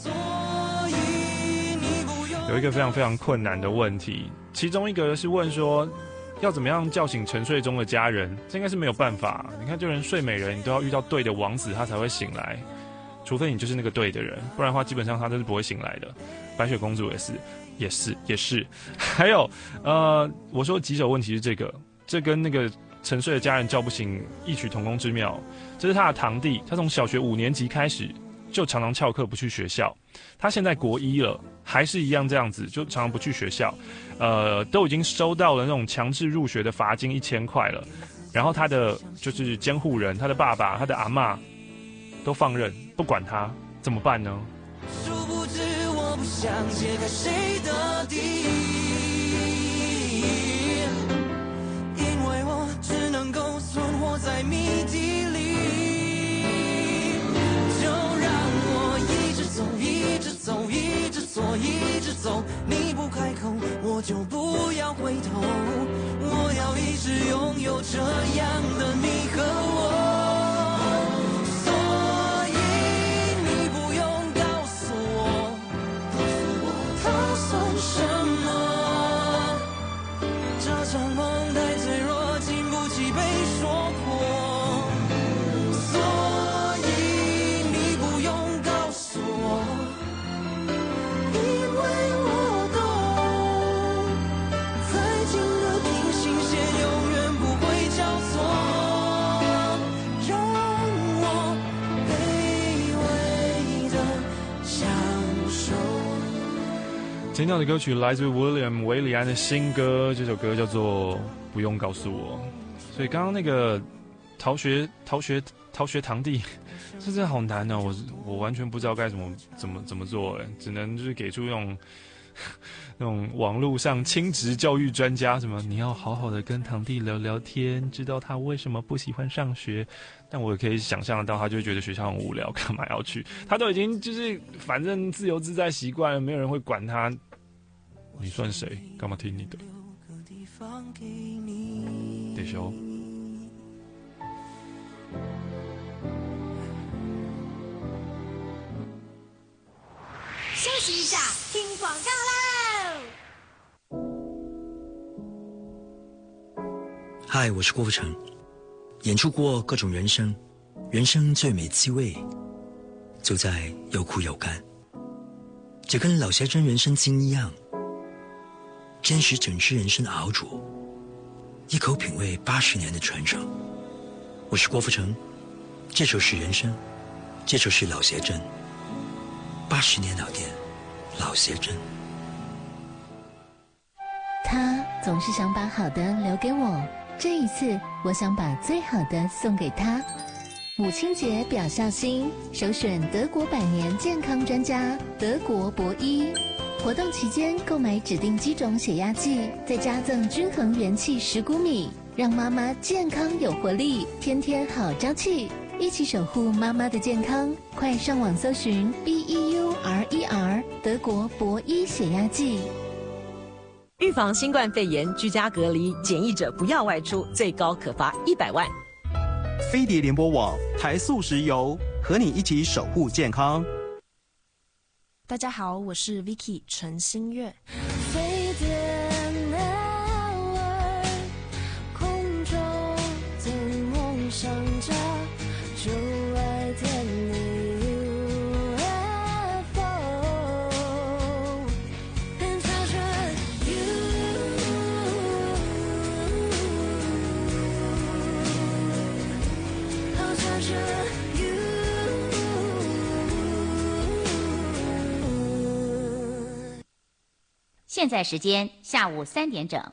有一个非常非常困难的问题，其中一个是问说，要怎么样叫醒沉睡中的家人？这应该是没有办法。你看，就连睡美人，你都要遇到对的王子，他才会醒来。除非你就是那个对的人，不然的话，基本上他都是不会醒来的。白雪公主也是。还有，我说棘手问题是这跟那个沉睡的家人叫不醒异曲同工之妙。这是他的堂弟，他从小学5年级开始就常常翘课不去学校。他现在国1了，还是一样这样子，就常常不去学校。都已经收到了那种强制入学的罚金1000块了。然后他的就是监护人，他的爸爸、他的阿嬷都放任不管他，怎么办呢？ 殊不知我不想揭开谁的底，因为我只能够存活在谜底里。就让我一直走，一直走，一直做，一直走。你不开口，我就不要回头。我要一直拥有这样的你和我。什么？这场梦太脆弱，经不起被说破。所以你不用告诉我，因为我懂，再近的平行线永远不会听到的歌曲来自 William 韦礼安的新歌，这首歌叫做《不用告诉我》。所以刚刚那个逃学堂弟，这真的好难哦！我完全不知道该怎么做，只能就是给出那种网络上亲职教育专家什么，你要好好的跟堂弟聊聊天，知道他为什么不喜欢上学。但我也可以想象到，他就会觉得学校很无聊，干嘛要去？他都已经就是反正自由自在习惯了，没有人会管他。你算谁？干嘛听你的？得修。 休息一下，听广告喽。 嗨，我是郭富城，演出过各种人生，人生最美滋味就在有苦有甘，就跟老先生人生经一样，坚持整支人生的熬煮，一口品味80年的传承。我是郭富城，这就是人生，这就是老协珍，80年老店，老协珍。 他总是想把好的留给我，这一次我想把最好的送给他。母亲节表孝心，首选德国百年健康专家德国博医。活动期间购买指定几种血压计，再加赠均衡元气10谷米，让妈妈健康有活力，天天好朝气，一起守护妈妈的健康。快上网搜寻 BEURER 德国博医血压计。 预防新冠肺炎，居家隔离，检疫者不要外出，最高可罚100万。 飞碟联播网、台塑石油和你一起守护健康。 大家好，我是 Vicky 陈新月。 飞碟 Network 空中总梦想着就爱天你 UFO 偏差着 You 好像是 You。 现在时间下午3点整。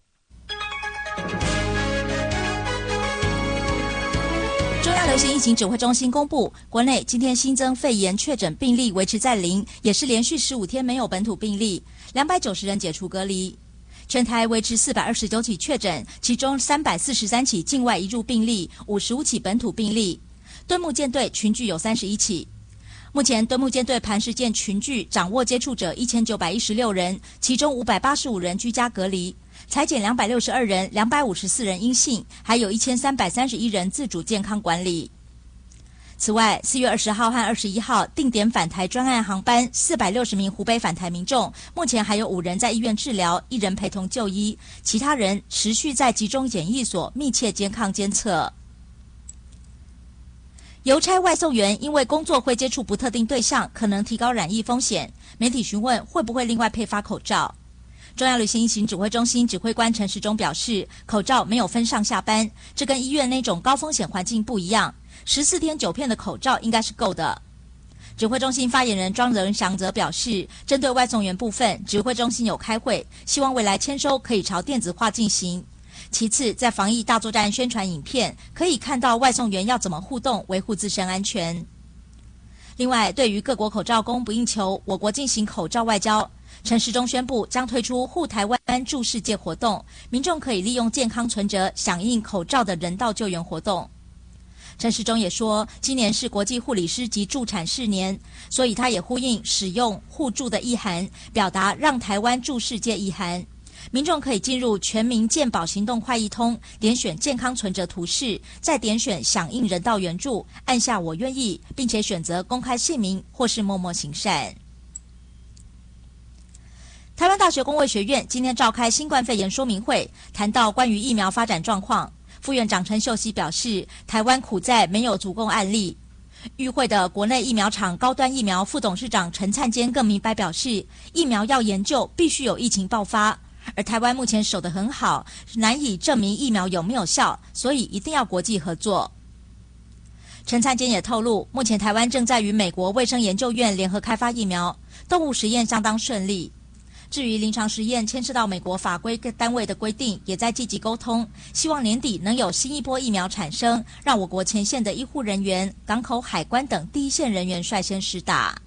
中央流行疫情指挥中心公布，国内今天新增肺炎确诊病例维持在0，也是连续15天没有本土病例，290人解除隔离。全台维持429起确诊，其中343起境外移入病例，55起本土病例。敦睦舰队群聚有31起。目前敦睦舰队磐石舰群聚掌握接触者1916人，其中585人居家隔离，采检262人，254人阴性，还有1331人自主健康管理。此外，4月20号和21号定点返台专案航班460名湖北返台民众，目前还有5人在医院治疗，1人陪同就医，其他人持续在集中检疫所密切健康监测。邮差外送员因为工作会接触不特定对象，可能提高染疫风险。媒体询问会不会另外配发口罩，中央流行疫情指挥中心指挥官陈时中表示，口罩没有分上下班，这跟医院那种高风险环境不一样，14天9片的口罩应该是够的。指挥中心发言人庄仁祥则表示，针对外送员部分，指挥中心有开会，希望未来签收可以朝电子化进行。其次，在防疫大作战宣传影片可以看到外送员要怎么互动，维护自身安全。另外，对于各国口罩供不应求，我国进行口罩外交。陈时中宣布将推出护台湾助世界活动，民众可以利用健康存折响应口罩的人道救援活动。陈时中也说，今年是国际护理师及助产士年，所以他也呼应使用互助的意涵，表达让台湾助世界意涵。民众可以进入全民健保行动快易通，点选健康存折图示，再点选响应人道援助，按下我愿意，并且选择公开姓名或是默默行善。台湾大学公卫学院今天召开新冠肺炎说明会，谈到关于疫苗发展状况。副院长陈秀熙表示，台湾苦在没有足够案例。与会的国内疫苗厂高端疫苗副董事长陈灿坚更明白表示，疫苗要研究必须有疫情爆发。而台湾目前守得很好，难以证明疫苗有没有效，所以一定要国际合作。陈灿坚也透露，目前台湾正在与美国卫生研究院联合开发疫苗，动物实验相当顺利。 至于临床实验牵涉到美国法规单位的规定，也在积极沟通，希望年底能有新一波疫苗产生，让我国前线的医护人员、港口海关等第一线人员率先施打。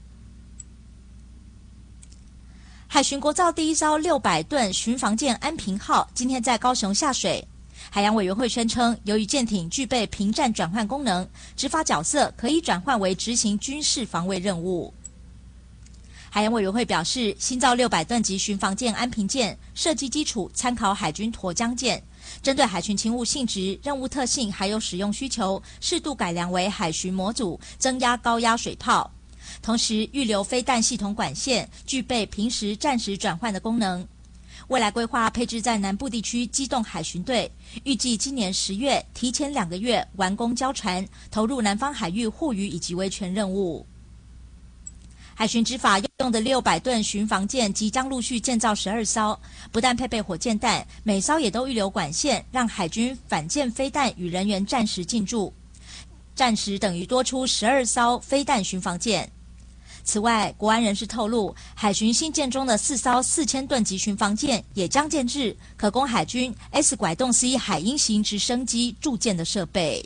海巡国造第一艘600吨巡防舰安平号今天在高雄下水。海洋委员会宣称，由于舰艇具备平战转换功能，执法角色可以转换为执行军事防卫任务。海洋委员会表示，新造600吨级巡防舰安平舰设计基础参考海军沱江舰，针对海巡勤务性质、任务特性还有使用需求，适度改良为海巡模组，增压高压水炮。同时预留飞弹系统管线，具备平时战时转换的功能。未来规划配置在南部地区机动海巡队，预计今年10月提前2个月完工交船，投入南方海域护渔以及维权任务。海巡执法用的600吨巡防舰即将陆续建造12艘，不但配备火箭弹，每艘也都预留管线，让海军反舰飞弹与人员战时进驻。战时等于多出12艘飞弹巡防舰。此外，国安人士透露，海巡新建中的4艘4000吨级巡防舰也将建置，可供海军 S 拐洞 C 海鹰型直升机驻舰的设备。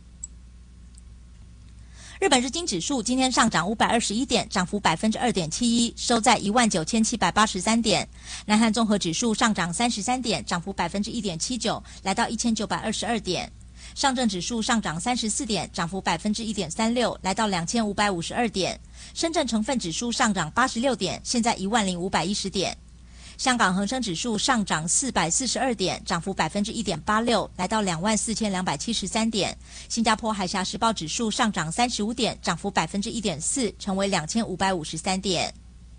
日本日经指数今天上涨521点，涨幅2.71%，收在19783点。南韩综合指数上涨33点，涨幅1.79%，来到1922点。上证指数上涨34点，涨幅1.36%，来到2552点。深圳成分指数上涨86点，现在10510点。香港恒生指数上涨442点，涨幅1.86%，来到24273点。新加坡海峡时报指数上涨35点，涨幅1.4%，成为2553点。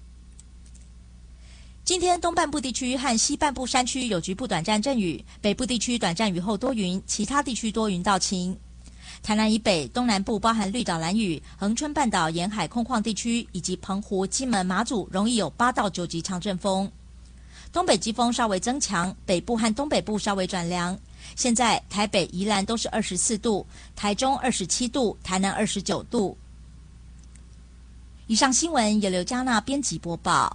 今天东半部地区和西半部山区有局部短暂阵雨，北部地区短暂雨后多云，其他地区多云到晴。台南以北、东南部包含绿岛、兰屿、恒春半岛沿海空旷地区以及澎湖、金门、马祖容易有8到9级强阵风。东北季风稍微增强，北部和东北部稍微转凉。现在台北、宜兰都是24度，台中27度，台南29度。以上新闻由刘嘉娜编辑播报。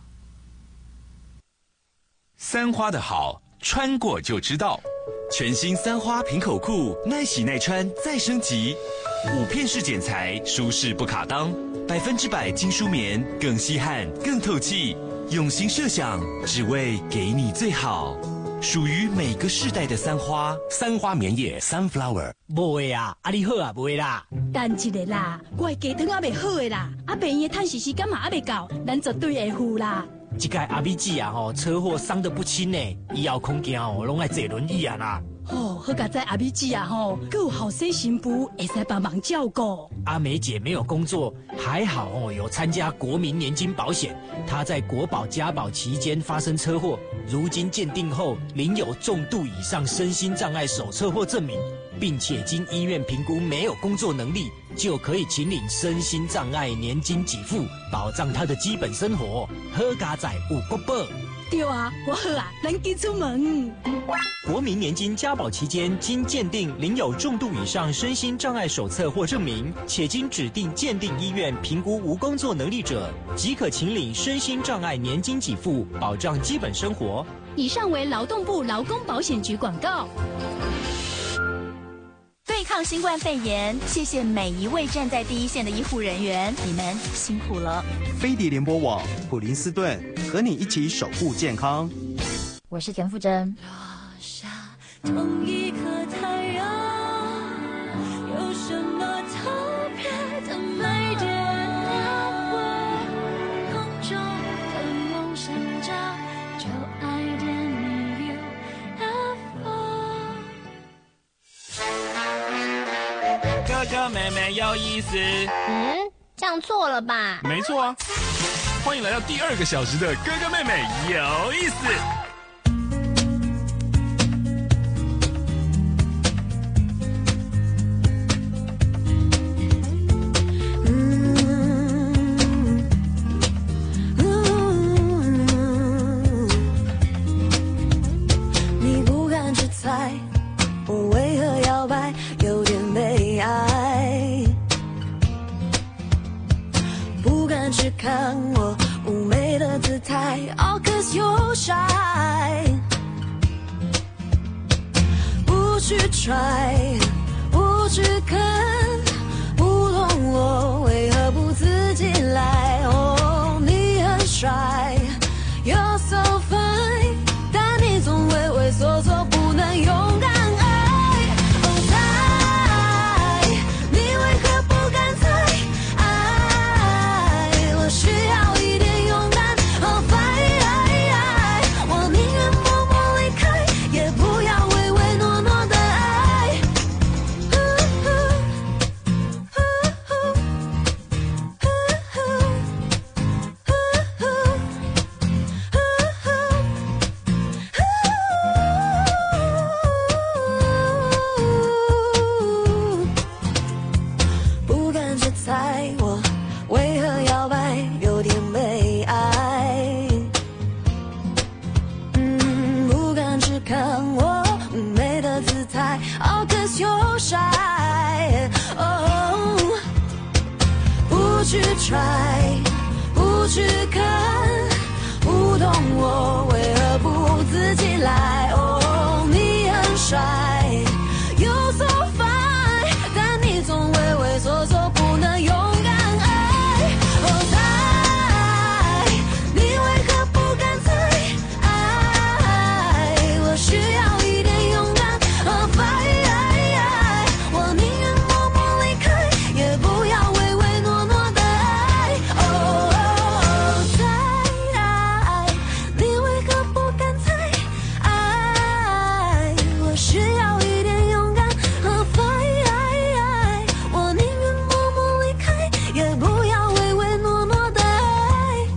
三花的好，穿过就知道。全新三花平口裤，耐洗耐穿再升级，5片式剪裁，舒适不卡裆，100%精梳棉，更吸汗更透气。用心设想，只为给你最好，属于每个世代的三花。三花棉业 Sunflower。 无的啊，你好啊，无的啦。等一下啦，我的鸡汤还未好的啦，病院的探视时间嘛还未到，咱绝对会付啦。 这个阿美姐啊车祸伤得不轻呢，以后恐惊拢爱坐轮椅啊啦。好佳在阿美姐啊还有后生新妇会使帮忙照顾。阿美姐没有工作，还好有参加国民年金保险。她在国保家保期间发生车祸，如今鉴定后领有重度以上身心障碍手册或证明，并且经医院评估没有工作能力，就可以请领身心障碍年金给付，保障她的基本生活。好佳在有国保。对啊，我好啊，咱紧出门。国民年金家保期间，经鉴定领有重度以上身心障碍手册或证明，且经指定鉴定医院评估无工作能力者，即可请领身心障碍年金给付，保障基本生活。以上为劳动部劳工保险局广告。 对抗新冠肺炎，谢谢每一位站在第一线的医护人员，你们辛苦了。 飞碟联播网普林斯顿和你一起守护健康。 我是田馥甄。 同一颗太阳，有什么特别的美点安慰？空中的梦想家，就爱点你 UFO。 哥哥妹妹有意思。 这样错了吧？ 没错啊。欢迎来到第2个小时的哥哥妹妹有意思。 你不敢去猜我为何摇摆，有点悲哀。不敢去看我妩媚的姿态，可是 'cause you're shy， 不去 try， 不去看，不懂我为何不自己来。哦，你很帅 ，You're so fine， 但你总畏畏缩缩，不能勇敢爱。哦，猜你为何不敢猜？爱我需要一点勇敢。哦，我宁愿默默离开，也不要唯唯诺诺的爱。不敢去猜我为何摇摆，有点悲哀。不敢去看我妩媚的姿态。Oh, 'cause you're shy。Oh， 不去 try， 不去看，不懂我为何不自己来。哦，你很帅 ，You're so fine， 但你总畏畏缩缩，不能勇敢爱。哦，猜你为何不敢猜？爱我需要一点勇敢。哦，我宁愿默默离开，也不要唯唯诺诺的爱。哦，猜你为何不敢猜？爱我需要一点勇敢。哦，我宁愿默默离开，也不要唯唯诺诺的爱。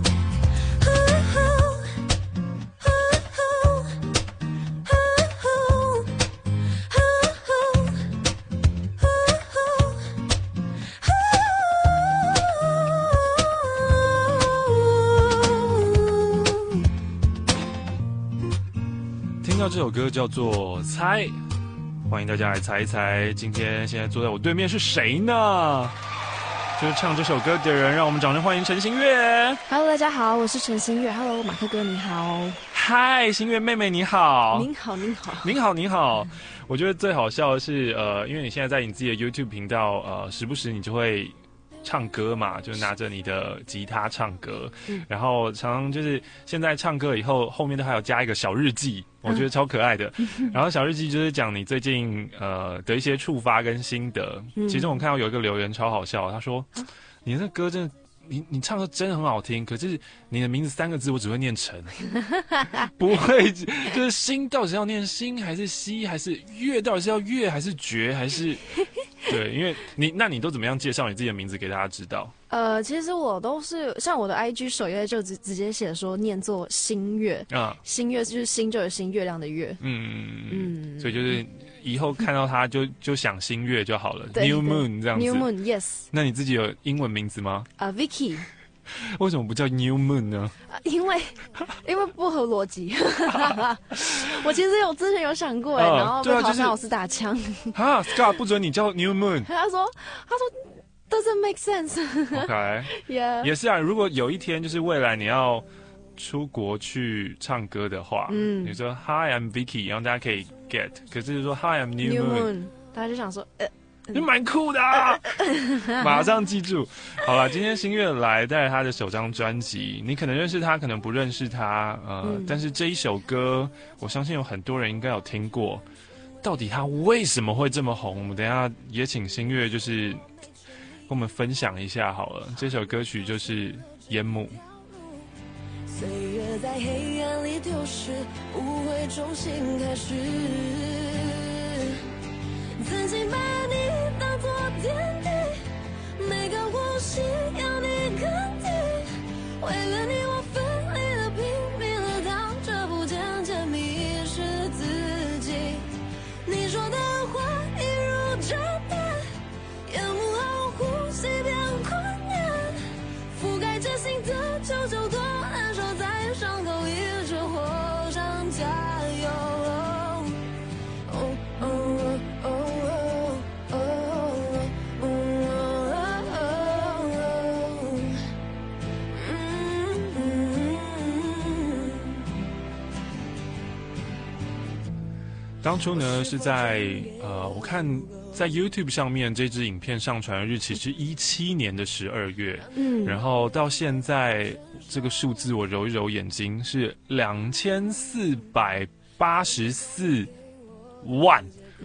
听到这首歌叫做《猜》，欢迎大家来猜一猜，今天现在坐在我对面是谁呢？就是唱这首歌的人，让我们掌声欢迎陈星月。 Hello， 大家好，我是陈星月。Hello， 马克哥你好。 嗨，星月妹妹你好。 您好，您好。 您好，您好。我觉得最好笑的是，因为你现在在你自己的 YouTube 频道，时不时你就会唱歌嘛，就拿着你的吉他唱歌，然后常常就是现在唱歌以后，后面都还有加一个小日记，我觉得超可爱的。然后小日记就是讲你最近的一些触发跟心得。其中我看到有一个留言超好笑，他说：“你那歌真的。”你唱歌真的很好听，可是你的名字3个字我只会念成，不会就是心到底是要念心还是西还是月，到底是要月还是绝还是对，因为你都怎么样介绍你自己的名字给大家知道？ 其实我都是像我的 IG 首页就直接写说念作新月啊，新月就是新就有新月亮的月，所以就是以后看到它就想新月就好了，New Moon 这样子。 New Moon yes。 那你自己有英文名字吗 ？Vicky。 为什么不叫 New Moon 呢？ 因为不合逻辑。我其实之前有想过然后被陶山老师打枪。 啊 ，Scott 不准你叫 New Moon。 他说 doesn't make sense。OK， 也是啊。如果有一天就是未来你要出国去唱歌的话，你说 Hi I'm Vicky， 然后大家可以 get， 可是说 Hi I'm New Moon， 大家就想说就蛮酷的啊，马上记住。好了，今天星月来带来他的首张专辑，你可能认识他，可能不认识他，但是这一首歌，我相信有很多人应该有听过。到底他为什么会这么红？我们等一下也请星月就是跟我们分享一下好了。这首歌曲就是《烟幕》。 岁月在黑暗里丢失，不会重新开始。曾经把你当作天地，每个呼吸要你肯定。为了你我奋力了，拼命了，到这不渐渐迷失自己。你说的话一如炸弹，烟幕后呼吸变困难，覆盖着心的久久多难受，在伤口一直火上加油。 当初呢是在我看在 YouTube 上面这支影片上传的日期是17年的12月，然后到现在这个数字我揉一揉眼睛是2484万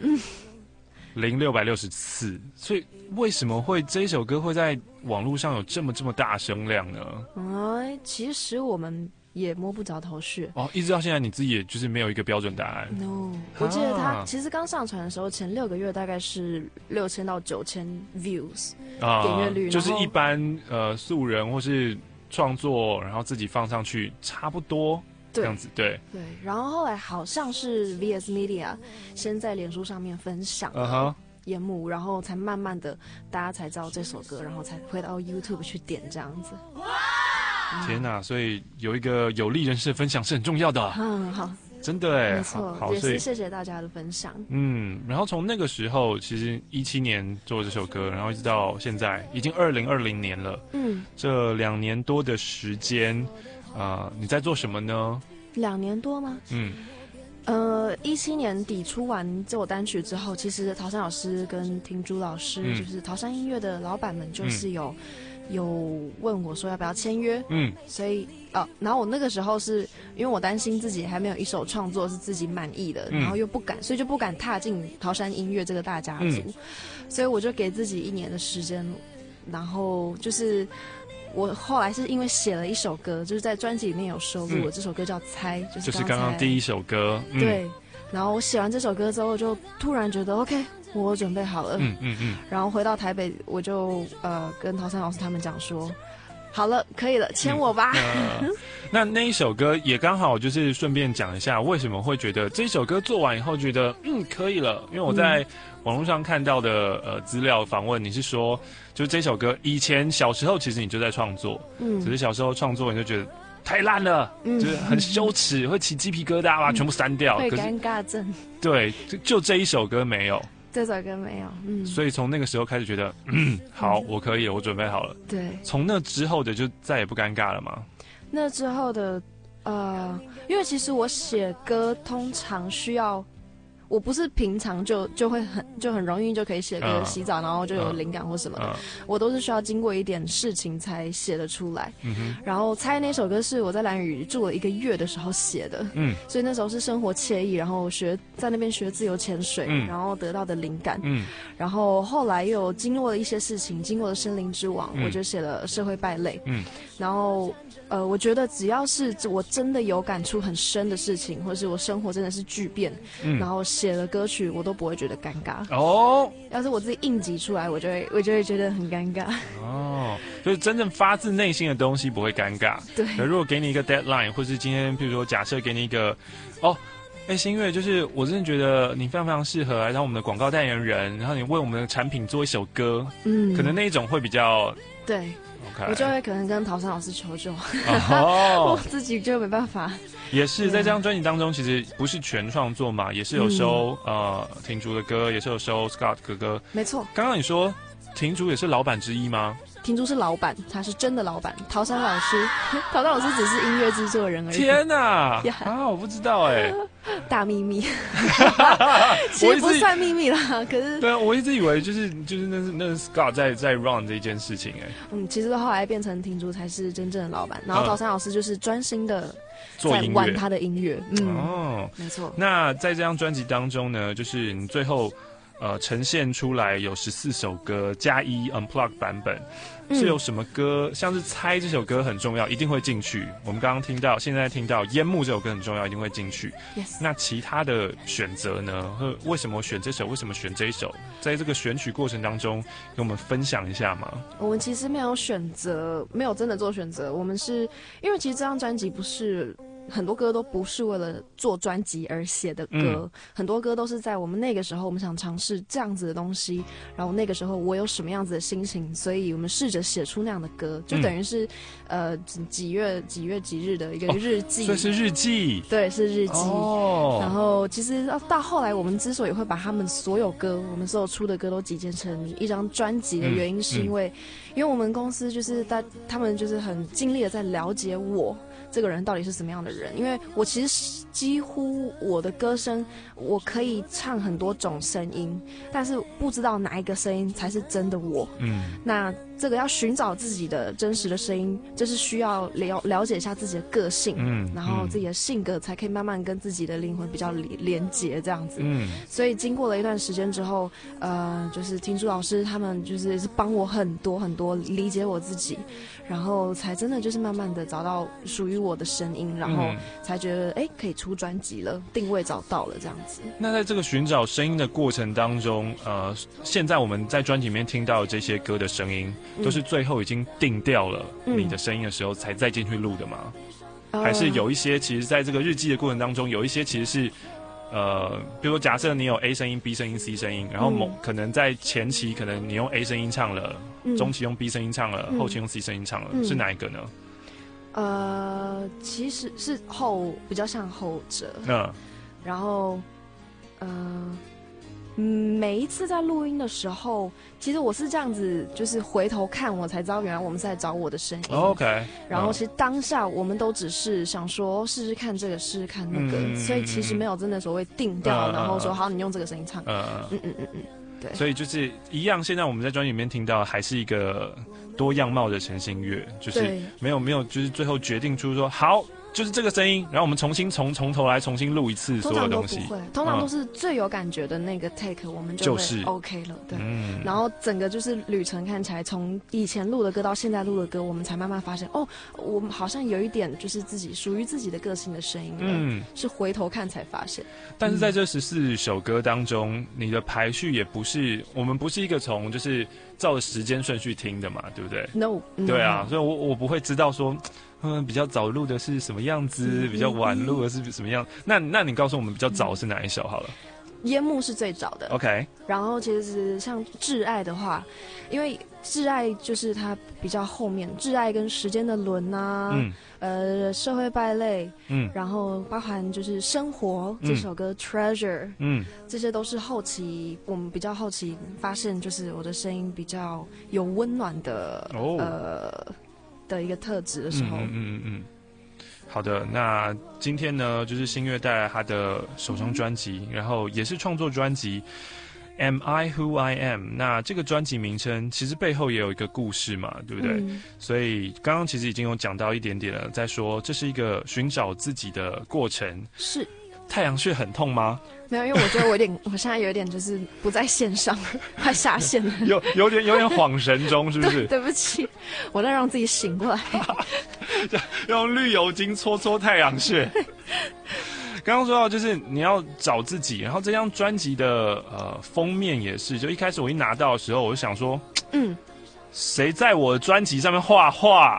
0660次，所以为什么会这一首歌会在网络上有这么大声量呢？ 其实我们也摸不着头绪哦，一直到现在你自己也就是没有一个标准答案。 No， 我记得他其实刚上传的时候，前6个月大概是6000到9000 views 点阅率， 就是一般素人或是创作，然后自己放上去差不多这样子，对。 然后后来好像是 VS Media 先在脸书上面分享烟幕，然后才慢慢的大家才知道这首歌，然后才回到 YouTube 去点这样子。 天哪！所以有一个有力人士的分享是很重要的。 好， 真的哎， 没错，也是谢谢大家的分享。 然后从那个时候，其实17年做这首歌，然后一直到现在，已经2020年了。这2年多的时间，你在做什么呢 ？2年多吗？17年底出完这首单曲之后，其实陶山老师跟婷珠老师，就是陶山音乐的老板们，就是有问我说要不要签约，所以然后我那个时候是因为我担心自己还没有一首创作是自己满意的，然后又不敢，所以就不敢踏进陶山音乐这个大家族，所以我就给自己1年的时间，然后就是我后来是因为写了一首歌，就是在专辑里面有收录，这首歌叫《猜》， 就是刚刚第一首歌， 对，然后我写完这首歌之后，就突然觉得 OK。我准备好了，然后回到台北，我就跟陶山老师他们讲说，好了，可以了，签我吧。 那一首歌也刚好就是顺便讲一下，为什么会觉得这首歌做完以后觉得可以了？因为我在网络上看到的资料访问，你是说，就这首歌以前小时候其实你就在创作，只是小时候创作你就觉得太烂了，就是很羞耻，会起鸡皮疙瘩，把全部删掉， 会尴尬症。 对，就这一首歌没有。 这首歌没有， 所以从那个时候开始觉得，好，我可以了，我准备好了。 对， 从那之后的就再也不尴尬了吗？ 那之后的，因为其实我写歌通常需要，我不是平常就会很容易就可以写歌，洗澡然后就有灵感或什么的，我都是需要经过一点事情才写得出来。然后猜那首歌是我在兰屿住了1个月的时候写的，所以那时候是生活惬意，然后在那边学自由潜水，然后得到的灵感。然后后来又经过了一些事情，经过了森林之王，我就写了社会败类。然后我觉得只要是我真的有感触很深的事情，或者是我生活真的是巨变，然后写了歌曲，我都不会觉得尴尬。要是我自己硬挤出来，我就会觉得很尴尬。 就是真正发自内心的东西不会尴尬。 对， 如果给你一个 deadline， 或是今天比如说假设给你一个新月，就是我真的觉得你非常非常适合来当我们的广告代言人，然后你为我们的产品做一首歌，可能那一种会比较对。我就会可能跟陶山老师求救，我自己就没办法。 也是在这张专辑当中，其实不是全创作嘛，也是有收婷竹的歌，也是有收 Scott 哥哥。 没错。 刚刚你说婷竹也是老板之一吗？ 婷竹是老板，他是真的老板。陶山老师只是音乐制作人而已。 天哪！我不知道哎。 大秘密，其实不算秘密啦。可是， 对啊，我一直以为就是那是 Scott 在 run 这件事情哎。 其实后来变成婷竹才是真正的老板，然后陶山老师就是专心的在玩他的音乐。没错。 那在这张专辑当中呢，就是你最后呈现出来有14首歌加1 unplugged 版本。是有什么歌？像是《猜》这首歌很重要，一定会进去。我们刚刚听到，现在听到《烟幕》这首歌很重要，一定会进去。那其他的选择呢？为什么选这首？为什么选这一首？在这个选曲过程当中，跟我们分享一下吗？ 我们其实没有选择，没有真的做选择。我们是因为其实这张专辑不是。很多歌都不是为了做专辑而写的歌，很多歌都是在我们那个时候，我们想尝试这样子的东西，然后那个时候我有什么样子的心情，所以我们试着写出那样的歌，就等于是几月几日的一个日记。 所以是日记。 对，是日记。然后其实到后来，我们之所以会把他们所有歌，我们所有出的歌都集结成一张专辑的原因，是因为我们公司就是他们就是很尽力的在了解我。 这个人到底是什么样的人，因为我其实几乎我的歌声我可以唱很多种声音，但是不知道哪一个声音才是真的我。那这个要寻找自己的真实的声音，就是需要了解一下自己的个性，然后自己的性格才可以慢慢跟自己的灵魂比较连结这样子。所以经过了一段时间之后，就是听书老师他们就是帮我很多很多理解我自己，然后才真的就是慢慢的找到属于我的声音，然后才觉得可以出专辑了，定位找到了这样子。 那在这个寻找声音的过程当中，现在我们在专辑里面听到的这些歌的声音，都是最后已经定掉了你的声音的时候才再进去录的吗？还是有一些其实在这个日记的过程当中，有一些其实是比如说假设你有 A 声音 B 声音 C 声音，然后可能在前期可能你用 A 声音唱了，中期用 B 声音唱了，后期用 C 声音唱了，是哪一个呢？ 其实是比较像后者。然后每一次在录音的时候，其实我是这样子，就是回头看我才知道，原来我们是在找我的声音。 OK。 然后其实当下我们都只是想说试试看这个，试试看那个，所以其实没有真的所谓定调，然后说好你用这个声音唱。对。 所以就是一样，现在我们在专辑里面听到还是一个多样貌的陈星月，就是没有就是最后决定出说好。就是这个声音，然后我们重新从头来重新录一次所有东西。 通常都是最有感觉的那个 take， 我们就会 OK 了。对，然后整个就是旅程看起来，从以前录的歌到现在录的歌，我们才慢慢发现，我们好像有一点就是自己属于自己的个性的声音了。是回头看才发现。 但是在这14首歌当中，你的排序也不是，我们不是一个从就是照着时间顺序听的嘛，对不对 ？No。 对啊，所以我不会知道说。比较早录的是什么样子，比较晚录的是什么样。那你告诉我们比较早是哪一首好了？ 烟幕是最早的。 OK。 然后其实像挚爱的话，因为挚爱就是它比较后面，挚爱跟时间的轮啊，社会败类，然后包含就是生活这首歌 Treasure，这些都是后期我们比较后期发现，就是我的声音比较有温暖的的一个特质的时候。 好的，那今天呢，就是星月带来他的首张专辑，然后也是创作专辑 Am I Who I Am。 那这个专辑名称其实背后也有一个故事嘛，对不对？所以刚刚其实已经有讲到一点点了，在说这是一个寻找自己的过程。 是。 太阳穴很痛吗？ 没有，因为我觉得我现在有点就是不在线上，快下线了， 有点恍神中，是不是？ 对不起，我在让自己醒过来， 用绿油精搓太阳穴。刚刚说到就是你要找自己，然后这张专辑的封面也是，就一开始我一拿到的时候，我就想说，谁在我的专辑上面画画？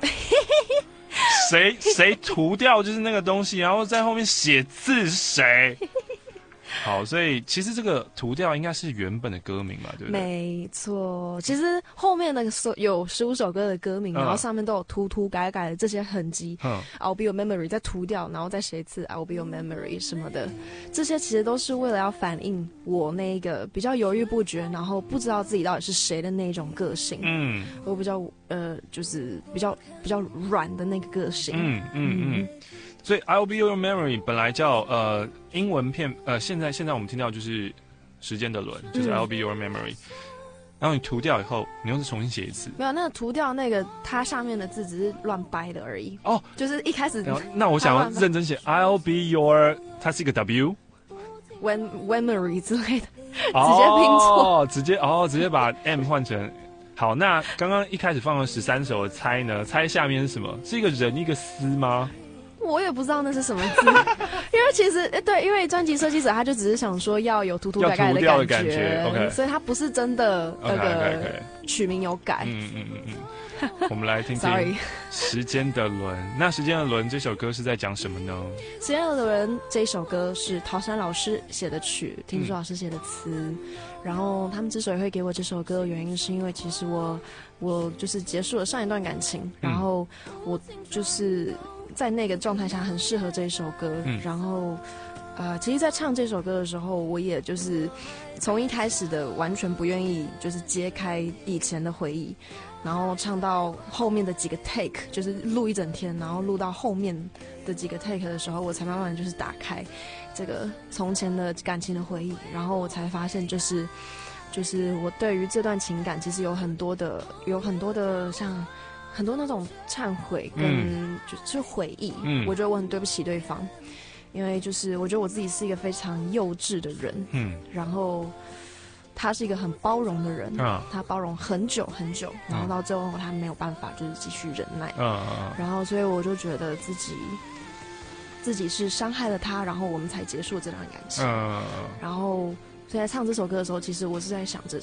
谁涂掉就是那个东西，然后在后面写字是谁？好，所以其实这个涂掉应该是原本的歌名嘛，对不对？ 没错，其实后面那个有15首歌的歌名，然后上面都有涂改的这些痕迹。I'll be your memory 再涂掉，然后再写一次 I'll be your memory 什么的，这些其实都是为了要反映我那个比较犹豫不决，然后不知道自己到底是谁的那种个性。我比较就是比较软的那个个性。 所以 I'll be your memory 本来叫英文片现在我们听到就是时间的轮，就是 I'll be your memory。然后你涂掉以后，你又是重新写一次。 没有，那个涂掉那个它上面的字只是乱掰的而已。就是一开始。 那我想要认真写 I'll be your， 它是一个 W。memory 之类的，直接拼错。 直接把 M 换成。好，那刚刚一开始放了13首的猜呢？猜下面是什么？是一个人一个丝吗？ 我也不知道那是什么字，因为其实因为专辑设计者他就只是想说要有涂改的感觉，okay。所以他不是真的那个取名有改。 我们来听听《时间的轮》。那《时间的轮》这首歌是在讲什么呢？ 《时间的轮》这一首歌是陶山老师写的曲，听书老师写的词。然后他们之所以会给我这首歌的原因，是因为其实我就是结束了上一段感情，然后我就是在那个状态下很适合这一首歌，然后其实在唱这首歌的时候，我也就是从一开始的完全不愿意就是揭开以前的回忆，然后唱到后面的几个 take， 就是录一整天，然后录到后面的几个 take 的时候，我才慢慢就是打开这个从前的感情的回忆，然后我才发现就是我对于这段情感其实有很多的像很多那种忏悔跟就是回忆，我觉得我很对不起对方，因为就是我觉得我自己是一个非常幼稚的人，然后他是一个很包容的人，他包容很久很久，然后到最后他没有办法就是继续忍耐，然后所以我就觉得自己是伤害了他，然后我们才结束这段感情，然后所以在唱这首歌的时候，其实我是在想着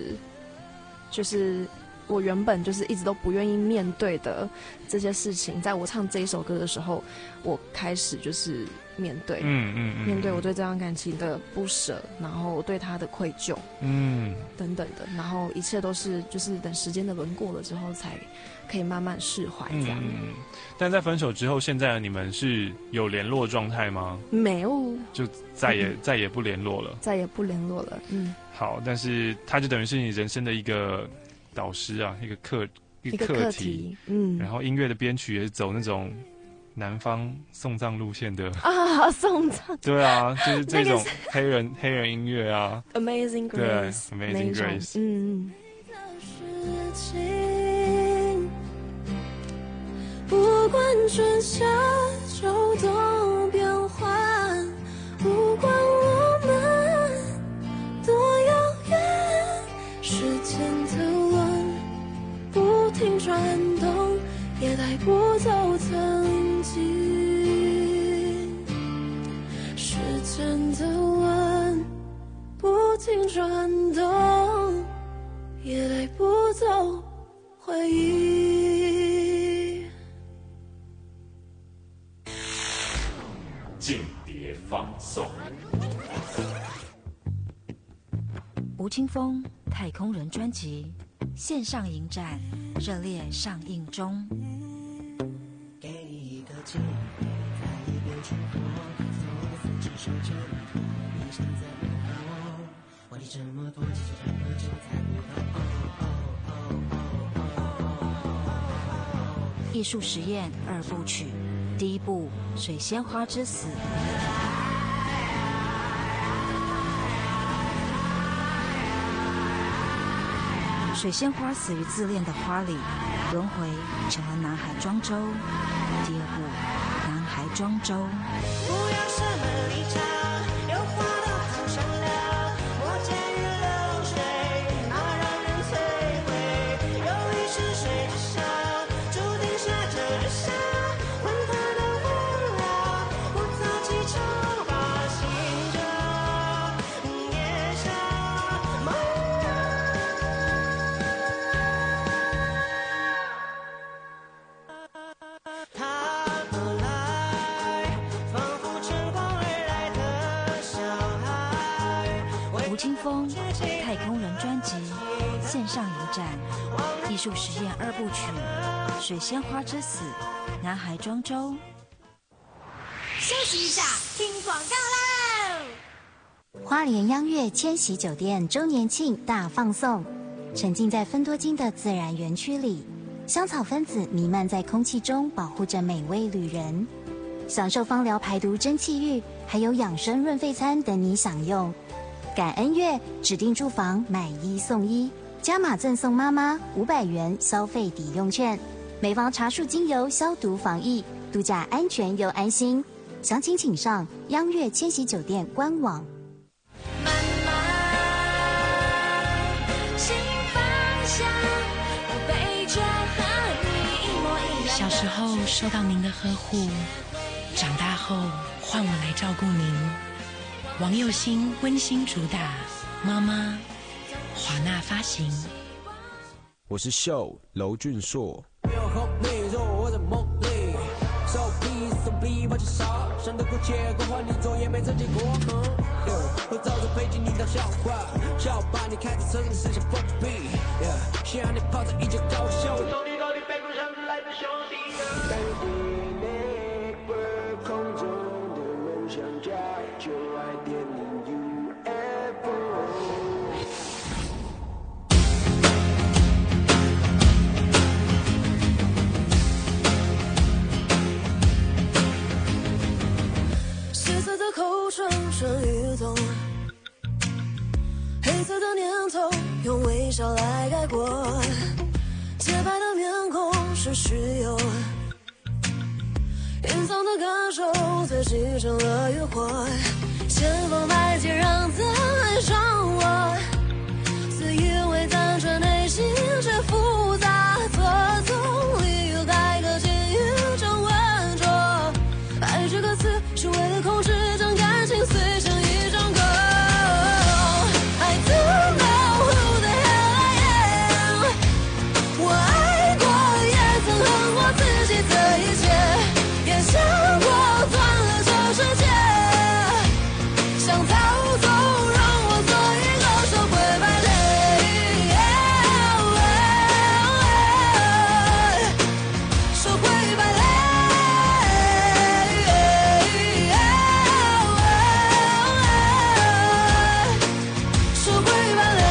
就是我原本就是一直都不愿意面对的这些事情，在我唱这一首歌的时候，我开始就是面对，面对我对这段感情的不舍，然后我对他的愧疚，等等的，然后一切都是就是等时间的轮过了之后，才可以慢慢释怀这样。 但在分手之后，现在你们是有联络状态吗？ 没有， 就再也不联络了， 再也不联络了。 好，但是他就等于是你人生的一个导师啊，一个课题，然后音乐的编曲也是走那种南方送葬路线的啊，送葬， 对啊，就是这种黑人音乐啊 ，Amazing Grace， 对 ，Amazing Grace， 不管春夏秋冬变换，不管我们多遥远，时间的轮不停转动，也带不走曾经。时间的轮不停转动，也带不走回忆。 间谍放送。 吴青峰《太空人》专辑线上影展热烈上映中。 给你一个机会，在一边冲破，从此只手牵手，你现在不怕我，问你这么多，其实这么久才不到。 艺术实验2部曲，第1部《水仙花之死》。水仙花死于自恋的花里，轮回成了南海庄周。第2部《南海庄周》。 不要什么立场，有话都好商量，莫介于流水，那让人摧毁。有雨是水之上，注定下着日下，混沌的温柔，不早起长发行着夜下茫然。 吴青峰《太空人》专辑线上影展，艺术实验2部曲《水仙花之死》，南海庄周。 休息一下，听广告喽！ 花莲央悦千禧酒店周年庆大放送，沉浸在芬多精的自然园区里，香草分子弥漫在空气中，保护着每位旅人。享受芳疗排毒蒸汽浴，还有养生润肺餐等你享用。感恩月指定住房买1送1，加码赠送妈妈500元消费抵用券，每房茶树精油消毒防疫，度假安全又安心。详情请上央悦千禧酒店官网。 小时候受到您的呵护，长大后换我来照顾您。王佑兴温馨主打，妈妈，华纳发行。 我是秀娄俊硕。手臂把钱少，上得过且过，换你做也没曾见过。我早就背进你当笑话，笑把你开着车子思想封闭。想让你泡在一角高秀，从你到底背过上来的兄弟。但愿你空中的梦想家就。 春雨冬，黑色的念头用微笑来盖过，洁白的面孔是虚有，隐藏的感受堆积成了欲火，前方台阶让他爱上我，自以为单纯内心却复杂错综，理由太可见于这浑浊，爱这个词是为了控制将感情碎成一张歌。I don't know who the hell I am， 我爱过也曾恨过自己的一切，也想过断了这世界，想逃走让我做一个社会败类，社会败类，社会败类。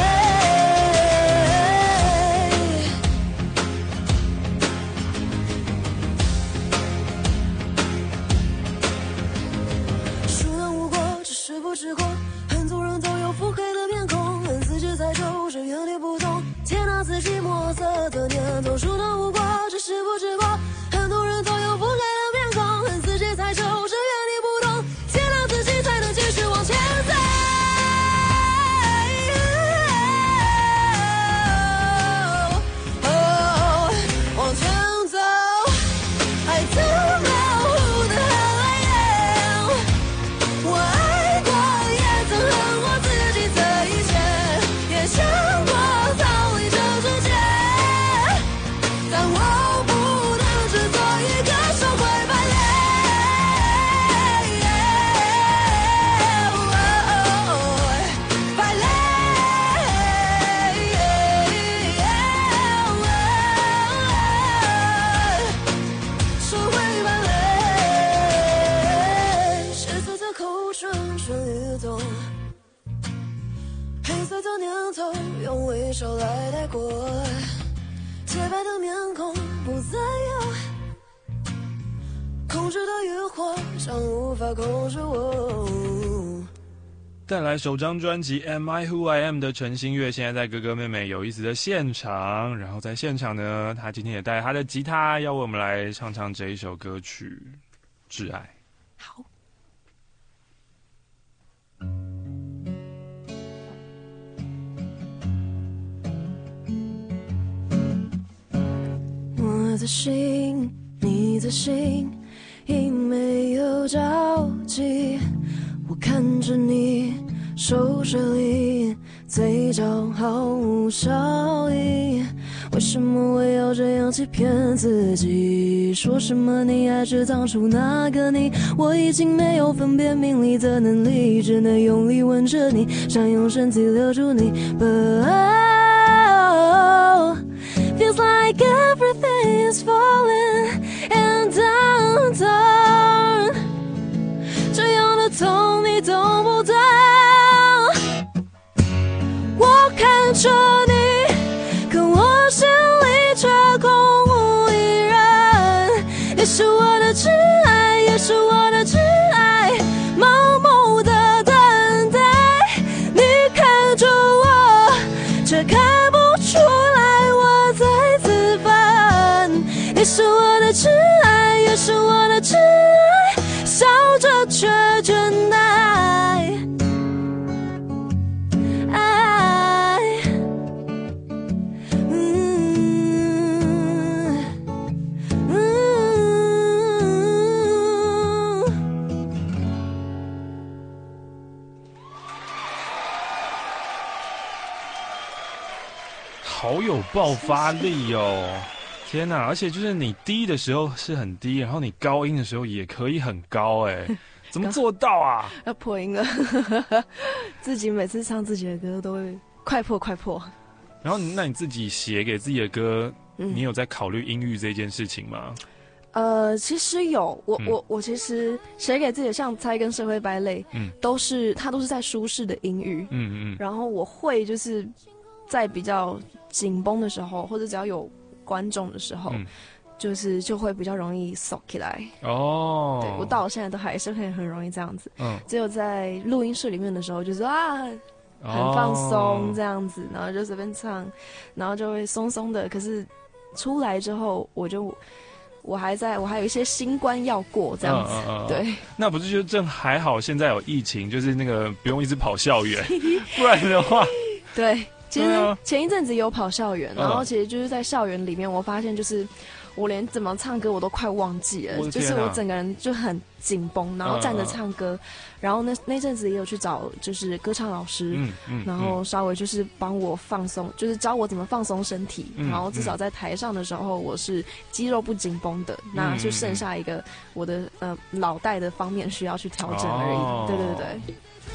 熟能无过，只是不知过，很多人都有腹黑的面孔，恨自己在走着原地不动，接纳自己墨色的念头。熟能无过，只是不知过，很多人都有腹黑的面孔，恨自己在走着原地不动，接纳自己才能继续往前走。往前走 I don't know who the hell I am， 我爱过也曾恨过自己的一切，也想过逃离这世界，但我不能只做一个社会败类，败类，社会败类，十岁的口唇春雨冬，黑色的念头用微笑来带过，洁白的面孔不再有，控制的欲火像无法控制我。 带来首张专辑《Am I Who I Am》的陈星月，现在在哥哥妹妹有意思的现场，然后在现场呢，他今天也带他的吉他，要为我们来唱唱这一首歌曲《挚爱》。 好。我的心，你的心，已没有交集。我看着你手水里，嘴角毫无笑意。为什么我要这样欺骗自己？说什么你还是当初那个你？我已经没有分辨名利的能力，只能用力吻着你，想用身体留住你。But feels like everything is falling and down， 这样的痛你懂不懂？我看着你，可我心里却空无一人。你是我的挚爱，也是我的挚爱，盲目的等待。你看着我，却看不出来我在自焚。你是我的挚爱，也是我的挚爱，笑着却倦怠。 好有爆发力哦！天哪，而且就是你低的时候是很低，然后你高音的时候也可以很高，哎，怎么做到啊？ 要破音了，自己每次唱自己的歌都会快破快破。 然后，那你自己写给自己的歌，你有在考虑音域这件事情吗？ 其实有，我其实写给自己的，像猜跟社会败类，它都是在舒适的音域，然后我会就是在比较紧绷的时候，或者只要有观众的时候， 就会比较容易缩起来。 哦， 对，我到现在都还是很容易这样子。只有在录音室里面的时候，就是很放松这样子，然后就随便唱，然后就会松松的。可是出来之后，我还有一些新关要过这样子。对， 那不是就正还好，现在有疫情，就是那个不用一直跑校园，不然的话， 对。其实前一阵子有跑校园，然后其实就是在校园里面，我发现就是我连怎么唱歌我都快忘记了，就是我整个人就很紧绷，然后站着唱歌，然后那阵子也有去找就是歌唱老师，然后稍微就是帮我放松，就是教我怎么放松身体，然后至少在台上的时候我是肌肉不紧绷的，那就剩下一个我的脑袋的方面需要去调整而已。对对对。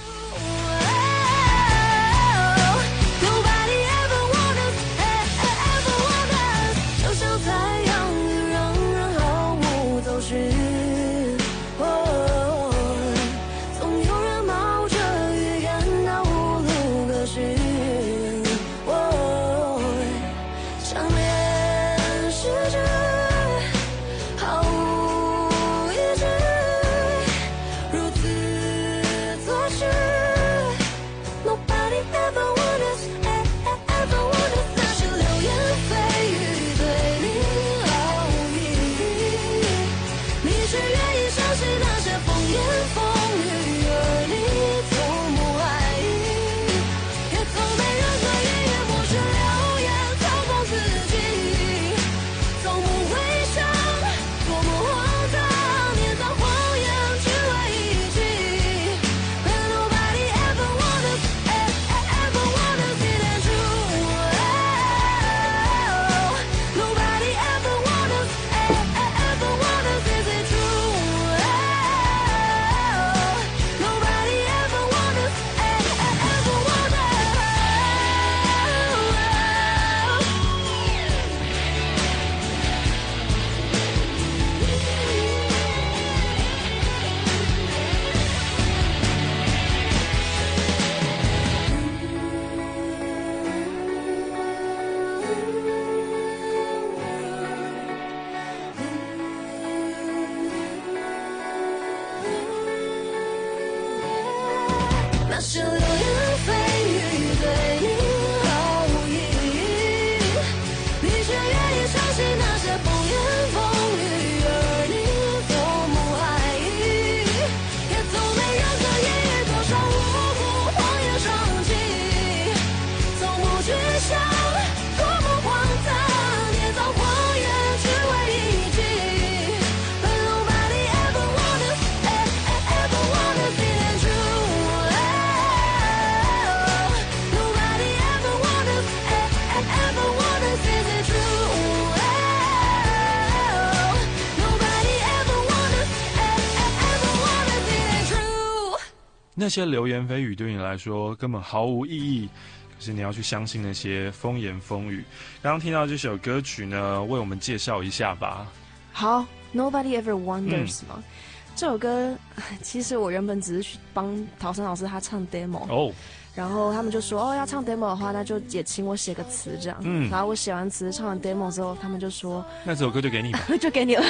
那些流言蜚语对你来说根本毫无意义，可是你要去相信那些风言风语。刚刚听到这首歌曲呢，为我们介绍一下吧。 好 ，Nobody Ever Wonders 嘛，这首歌其实我原本只是去帮陶生老师他唱 demo 然后他们就说要唱 demo 的话，那就也请我写个词这样。然后我写完词唱完 demo 之后，他们就说那这首歌就给你吧， 就给你了。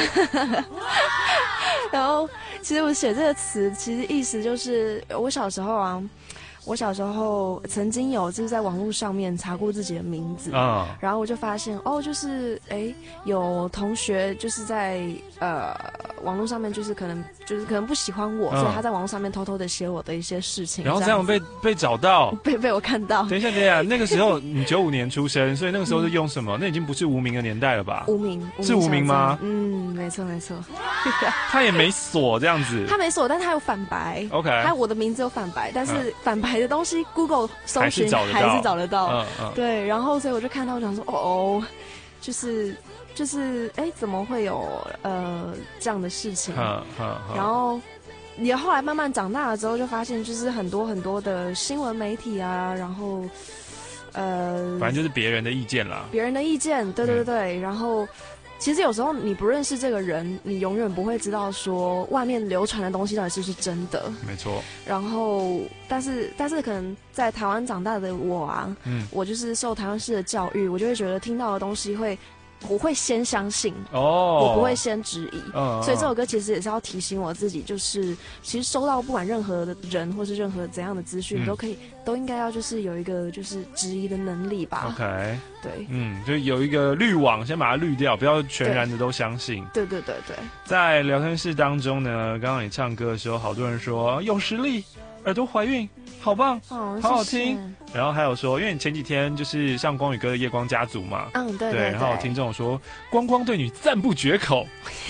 然后其实我写这个词，其实意思就是我小时候曾经有就是在网络上面查过自己的名字然后我就发现就是有同学就是在网络上面就是可能不喜欢我，所以他在网络上面偷偷的写我的一些事情， 然后这样被找到， 被我看到。 等一下，那个时候你95年出生，所以那个时候是用什么？那已经不是无名的年代了吧？ 无名是无名吗？ 没错。 他也没锁这样子， 他没锁，但他有反白。 OK， 他我的名字有反白，但是反白的东西 Google 搜寻还是找得到。对，然后所以我就看到，我想说就是怎么会有这样的事情？然后也后来慢慢长大了之后，就发现就是很多的新闻媒体啊，然后反正就是别人的意见啦。 别人的意见，对。然后其实有时候你不认识这个人，你永远不会知道说外面流传的东西到底是不是真的。 没错。 然后，但是可能在台湾长大的我啊，我就是受台湾式的教育，我就会觉得听到的东西会我会先相信我不会先质疑，所以这首歌其实也是要提醒我自己，就是其实收到不管任何的人或是任何怎样的资讯，都应该要就是有一个就是质疑的能力吧。 OK， 对， 就有一个滤网，先把它滤掉，不要全然的都相信。 对。 在聊天室当中呢，刚刚你唱歌的时候，好多人说有实力，耳朵怀孕，好棒，好好听。然后还有说，因为你前几天就是上光宇哥的夜光家族嘛， 对。 然后有听众说，光光对你赞不绝口。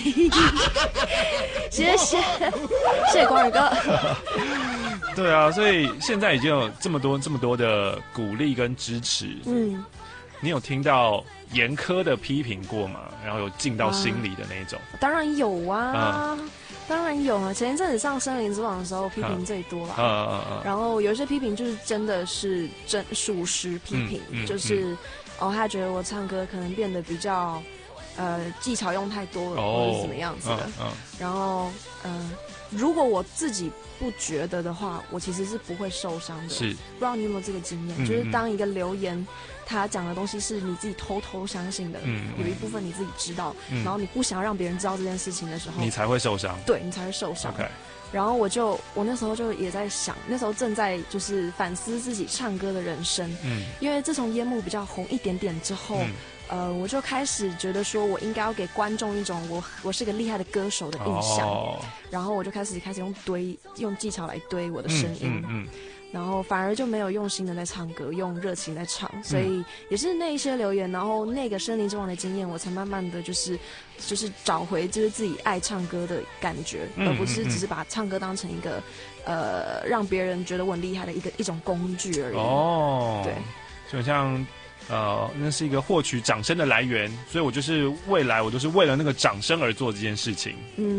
谢谢光宇哥。 对啊，所以现在已经有这么多的鼓励跟支持。你有听到严苛的批评过吗？然后有进到心里的那一种？ 当然有啊。当然有啊！前一阵子上《森林之王》的时候，批评最多啦。然后有一些批评就是真的是属实批评，就是他觉得我唱歌可能变得比较技巧用太多了，或者是怎么样子的。然后如果我自己不觉得的话，我其实是不会受伤的。 是， 不知道你有没有这个经验？就是当一个留言他讲的东西是你自己偷偷相信的，有一部分你自己知道，然后你不想让别人知道这件事情的时候， 你才会受伤。 对，你才会受伤。 Okay. 然后我那时候就也在想，那时候正在就是反思自己唱歌的人生，因为自从烟幕比较红一点点之后。我就开始觉得说，我应该要给观众一种我是个厉害的歌手的印象，然后我就开始用技巧来堆我的声音，然后反而就没有用心的在唱歌，用热情在唱，所以也是那一些留言，然后那个森林之王的经验，我才慢慢的就是找回就是自己爱唱歌的感觉，而不是只是把唱歌当成一个让别人觉得我很厉害的一种工具而已。对， 就像。那是一个获取掌声的来源，所以我就是未来我都是为了那个掌声而做这件事情。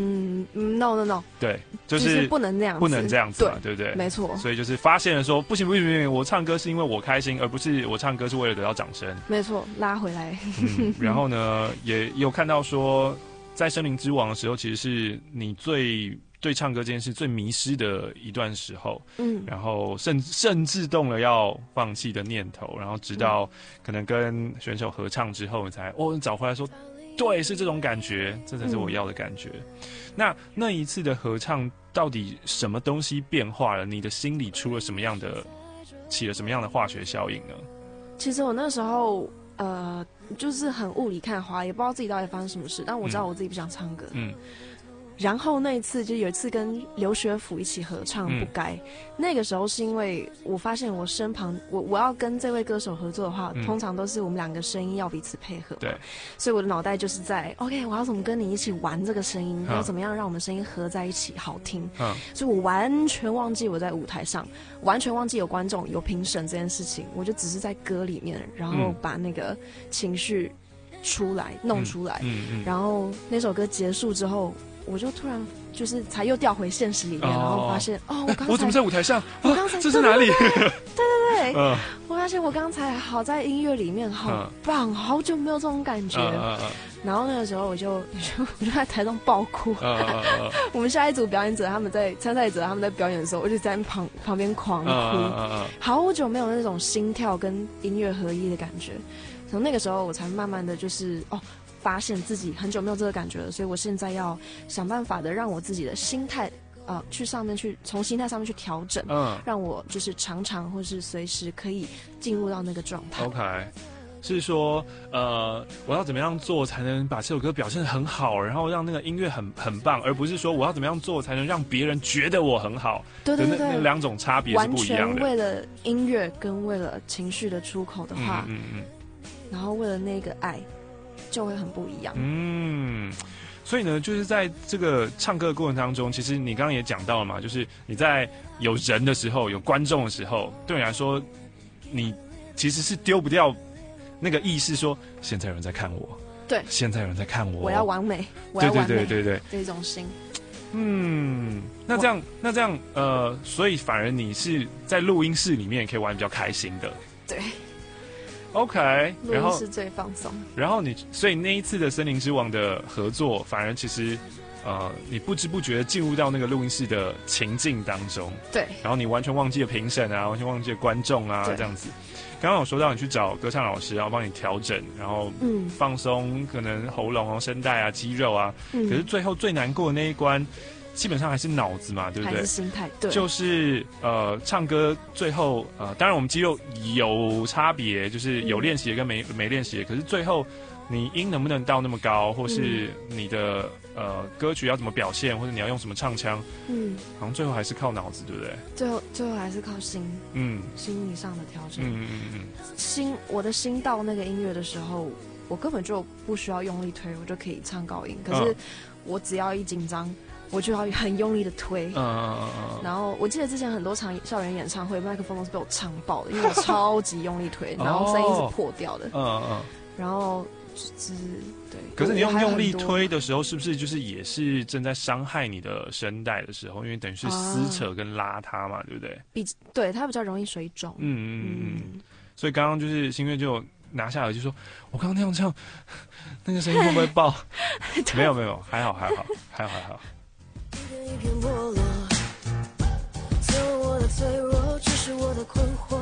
No， 对，就是不能这样子， 不能这样子嘛，对不对？ 没错。 所以就是发现了说，不行，我唱歌是因为我开心，而不是我唱歌是为了得到掌声。 没错，拉回来。 然后呢，也有看到说，在《森林之王》的时候，其实是你对唱歌这件事最迷失的一段时候，然后甚至动了要放弃的念头，然后直到可能跟选手合唱之后，你才找回来说，对，是这种感觉，这才是我要的感觉。那一次的合唱，到底什么东西变化了？你的心里起了什么样的化学效应呢？ 其实我那时候就是很雾里看花，也不知道自己到底发生什么事，但我知道我自己不想唱歌。然后那一次就有一次跟刘学府一起合唱《不该》，那个时候是因为我发现我身旁我要跟这位歌手合作的话，通常都是我们两个声音要彼此配合， 对， 所以我的脑袋就是在 OK， 我要怎么跟你一起玩这个声音，要怎么样让我们声音合在一起好听，所以我完全忘记我在舞台上，完全忘记有观众有评审这件事情，我就只是在歌里面，然后把那个情绪弄出来，然后那首歌结束之后。我就突然就是才又掉回现实里面，然后发现我怎么在舞台上？ 我刚才这是哪里？ 对，我发现我刚才好在音乐里面，好棒，好久没有这种感觉。然后那个时候我就在台上爆哭。我们下一组表演者参赛者他们在表演的时候，我就在旁边狂哭。好久没有那种心跳跟音乐合一的感觉。从那个时候我才慢慢的就是发现自己很久没有这个感觉了，所以我现在要想办法的让我自己的心态从心态上面去调整，让我就是常常或是随时可以进入到那个状态。 OK， 是说我要怎么样做才能把这首歌表现得很好，然后让那个音乐很棒，而不是说我要怎么样做才能让别人觉得我很好。对，那两种差别是不一样的。 完全为了音乐跟为了情绪的出口的话，然后为了那个爱。就会很不一样。 所以呢，就是在这个唱歌的过程当中，其实你刚刚也讲到了嘛，就是你在有人的时候、有观众的时候，对你来说，你其实是丢不掉那个意识，说现在有人在看我， 对， 现在有人在看我， 我要完美，我要完美， 对， 这种心。 那这样，所以反而你是在录音室里面可以玩比较开心的， 对。 OK， 然后是最放松。 然后所以那一次的《森林之王》的合作，反而其实你不知不觉进入到那个录音室的情境当中， 对， 然后你完全忘记了评审啊，完全忘记了观众啊，这样子。刚刚有说到你去找歌唱老师，然后帮你调整，然后放松可能喉咙声带啊、肌肉啊，可是最后最难过的那一关，基本上还是脑子嘛，对不对？ 还是心态，对。 就是唱歌最后当然我们肌肉有差别，就是有练习的跟没练习的，可是最后你音能不能到那么高，或是你的歌曲要怎么表现，或者你要用什么唱腔，好像最后还是靠脑子，对不对？ 最后还是靠心，心理上的调整。我的心到那个音乐的时候，我根本就不需要用力推，我就可以唱高音。可是我只要一紧张，我就要很用力的推。然后我记得之前很多场校园演唱会，麦克风都是被我唱爆的，因为我超级用力推，然后声音是破掉的。然后对。 可是你用力推的时候，是不是就是也是正在伤害你的声带的时候？因为等于是撕扯跟拉它嘛，对不对？ 对，它比较容易水肿。 所以刚刚就是新月就拿下耳机说：“我刚刚那样唱，那个声音会不会爆？”没有，还好。 一片剥落，只有我的脆弱，只是我的困惑。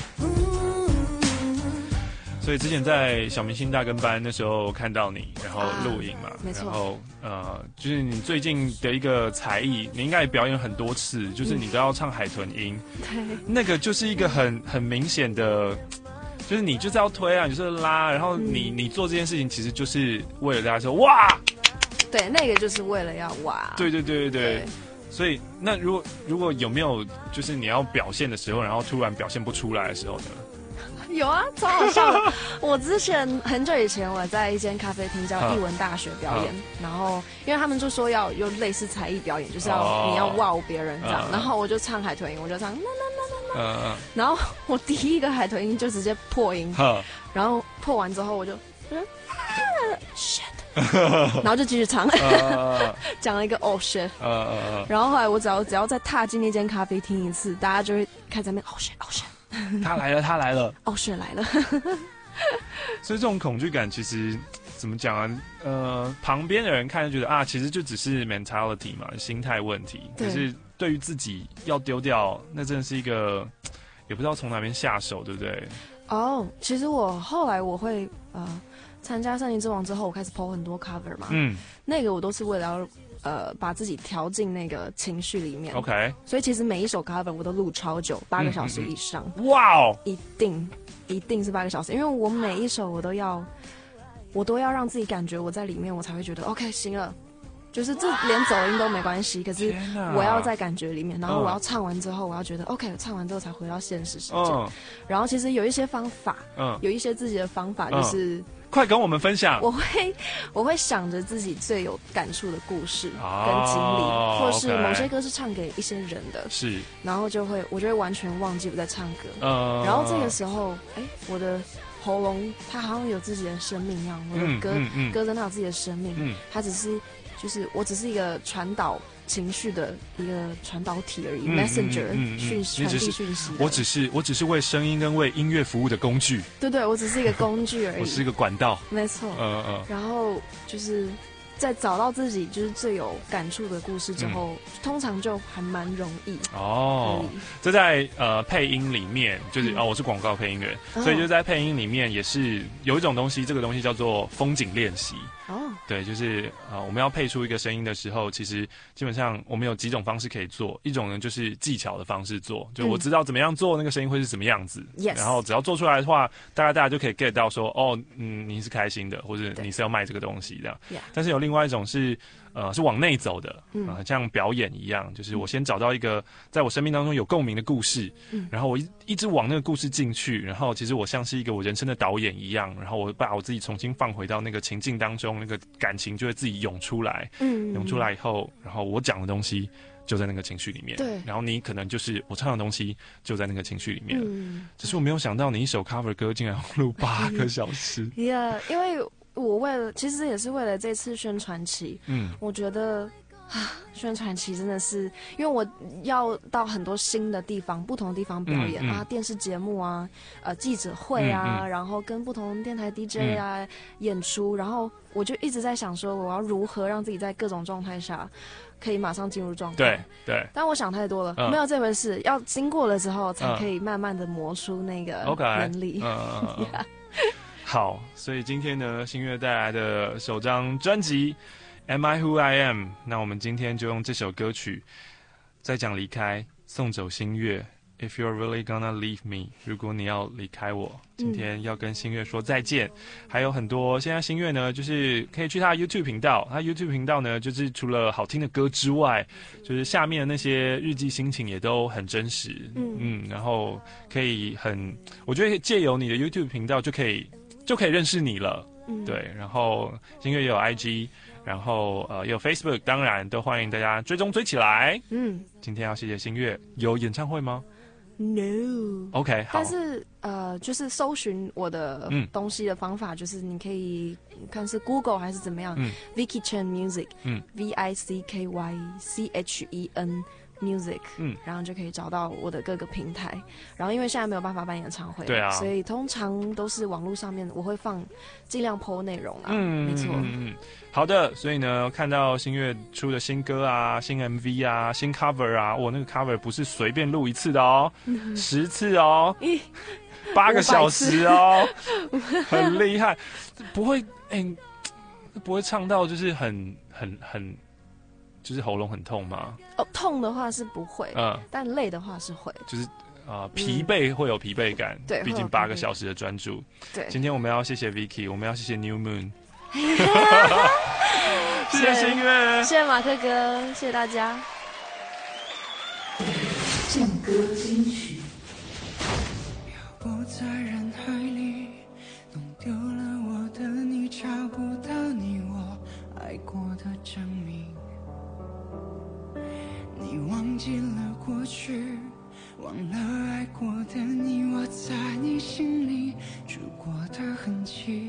所以之前在小明星大跟班那时候看到你，然后录影嘛， 没错。 然后就是你最近的一个才艺，你应该也表演很多次，就是你都要唱海豚音， 对， 那个就是一个很明显的，就是你就是要推啊，你就是拉，然后你做这件事情其实就是为了大家说哇， 对，那个就是为了要哇， 对。所以那如果有没有就是你要表现的时候，然后突然表现不出来的时候呢？ 有啊，超好笑的。我之前很久以前，我在一间咖啡厅叫艺文大学表演，然后因为他们就说要有类似才艺表演，就是你要wow别人这样，然后我就唱海豚音，我就唱然后我第一个海豚音就直接破音，然后破完之后我就shit， 然后就继续唱，讲了一个shit，然后后来我只要再踏进那间咖啡厅一次，大家就会开始在那边shit。 他来了， 是来了。 所以这种恐惧感其实怎么讲啊？旁边的人看就觉得其实就只是 mentality 嘛，心态问题。可是对于自己要丢掉，那真的是一个也不知道从哪边下手，对不对？ 其实我后来我会参加《森林之王》之后，我开始 po 很多 cover 嘛，那个我都是为了要。把自己调进那个情绪里面 ，OK。 所以其实每一首 cover 我都录超久，8个小时以上。 哇哦， 一定是8个小时，因为我每一首我都要让自己感觉我在里面，我才会觉得 OK 行了。就是这连走音都没关系，可是我要在感觉里面，然后我要唱完之后，我要觉得 OK， 唱完之后才回到现实世界。然后其实有一些方法，有一些自己的方法，就是快跟我们分享。 我会想着自己最有感触的故事跟经历，或是某些歌是唱给一些人的， 是， 然后我就会完全忘记我在唱歌。然后这个时候，我的喉咙它好像有自己的生命一样，我的歌真的有自己的生命，它我只是一个传导情绪的一个传导体而已，messenger 传递讯息。 我只是为声音跟为音乐服务的工具。 对，我只是一个工具而已。 我是一个管道。 没错。然后就是在找到自己就是最有感触的故事之后，通常就还蛮容易。 这在配音里面就是我是广告配音员，所以就在配音里面也是有一种东西，这个东西叫做风景练习。对，就是我们要配出一个声音的时候，其实基本上我们有几种方式可以做。一种呢就是技巧的方式做，就我知道怎么样做那个声音会是什么样子，然后只要做出来的话，大家就可以 get 到说你是开心的，或者你是要卖这个东西这样。但是有另外一种是往内走的，像表演一样，就是我先找到一个在我生命当中有共鸣的故事，然后我一直往那个故事进去，然后其实我像是一个我人生的导演一样，然后我把我自己重新放回到那个情境当中，那个感情就会自己涌出来，涌出来以后，然后我讲的东西就在那个情绪里面，对，然后你可能就是我唱的东西就在那个情绪里面，只是我没有想到你一首 cover 歌竟然要录8个小时， 因为我其实也是为了这次宣传期，我觉得宣传期真的是，因为我要到很多新的地方、不同的地方表演电视节目啊，记者会啊，然后跟不同电台 DJ 啊演出，然后我就一直在想说，我要如何让自己在各种状态下可以马上进入状态。 对。 但我想太多了，没有这回事，要经过了之后才可以慢慢的磨出那个能力。 好，所以今天呢，新月带来的首张专辑。Am I Who I Am？ 那我们今天就用这首歌曲，再讲离开，送走新月。If you're really gonna leave me， 如果你要离开我，今天要跟新月说再见。还有很多，现在新月呢，就是可以去他的 YouTube 频道，他 YouTube 频道呢，就是除了好听的歌之外，就是下面的那些日记心情也都很真实。然后可以我觉得借由你的 YouTube 频道就可以认识你了。对，然后新月也有 IG。然后也有 Facebook， 当然都欢迎大家追起来。今天要谢谢新月，有演唱会吗 ？No。OK， 好。 但是就是搜寻我的东西的方法，就是你可以看是 Google 还是怎么样，Vicky Chen Music，VICKYCHEN。Music，然后就可以找到我的各个平台。然后因为现在没有办法办演唱会，对啊，所以通常都是网络上面我会尽量 po 内容啊。没错。 好的，所以呢，看到新月出的新歌啊、新 MV 啊、新 cover 啊，那个 cover 不是随便录一次的哦，10次哦，8个小时哦，很厉害，不会唱到就是很。就是喉咙很痛吗？ 痛的话是不会，但累的话是会。就是疲惫会有疲惫感， 对， 毕竟8个小时的专注。 对， 今天我们要谢谢 Vicky， 我们要谢谢 New Moon， 谢谢新月， 谢谢马克哥，谢谢大家。 战歌金曲。 漂泊在人海里，弄丢了我的你，找不到你我爱过的证明。你忘记了过去，忘了爱过的你，我在你心里住过的痕迹。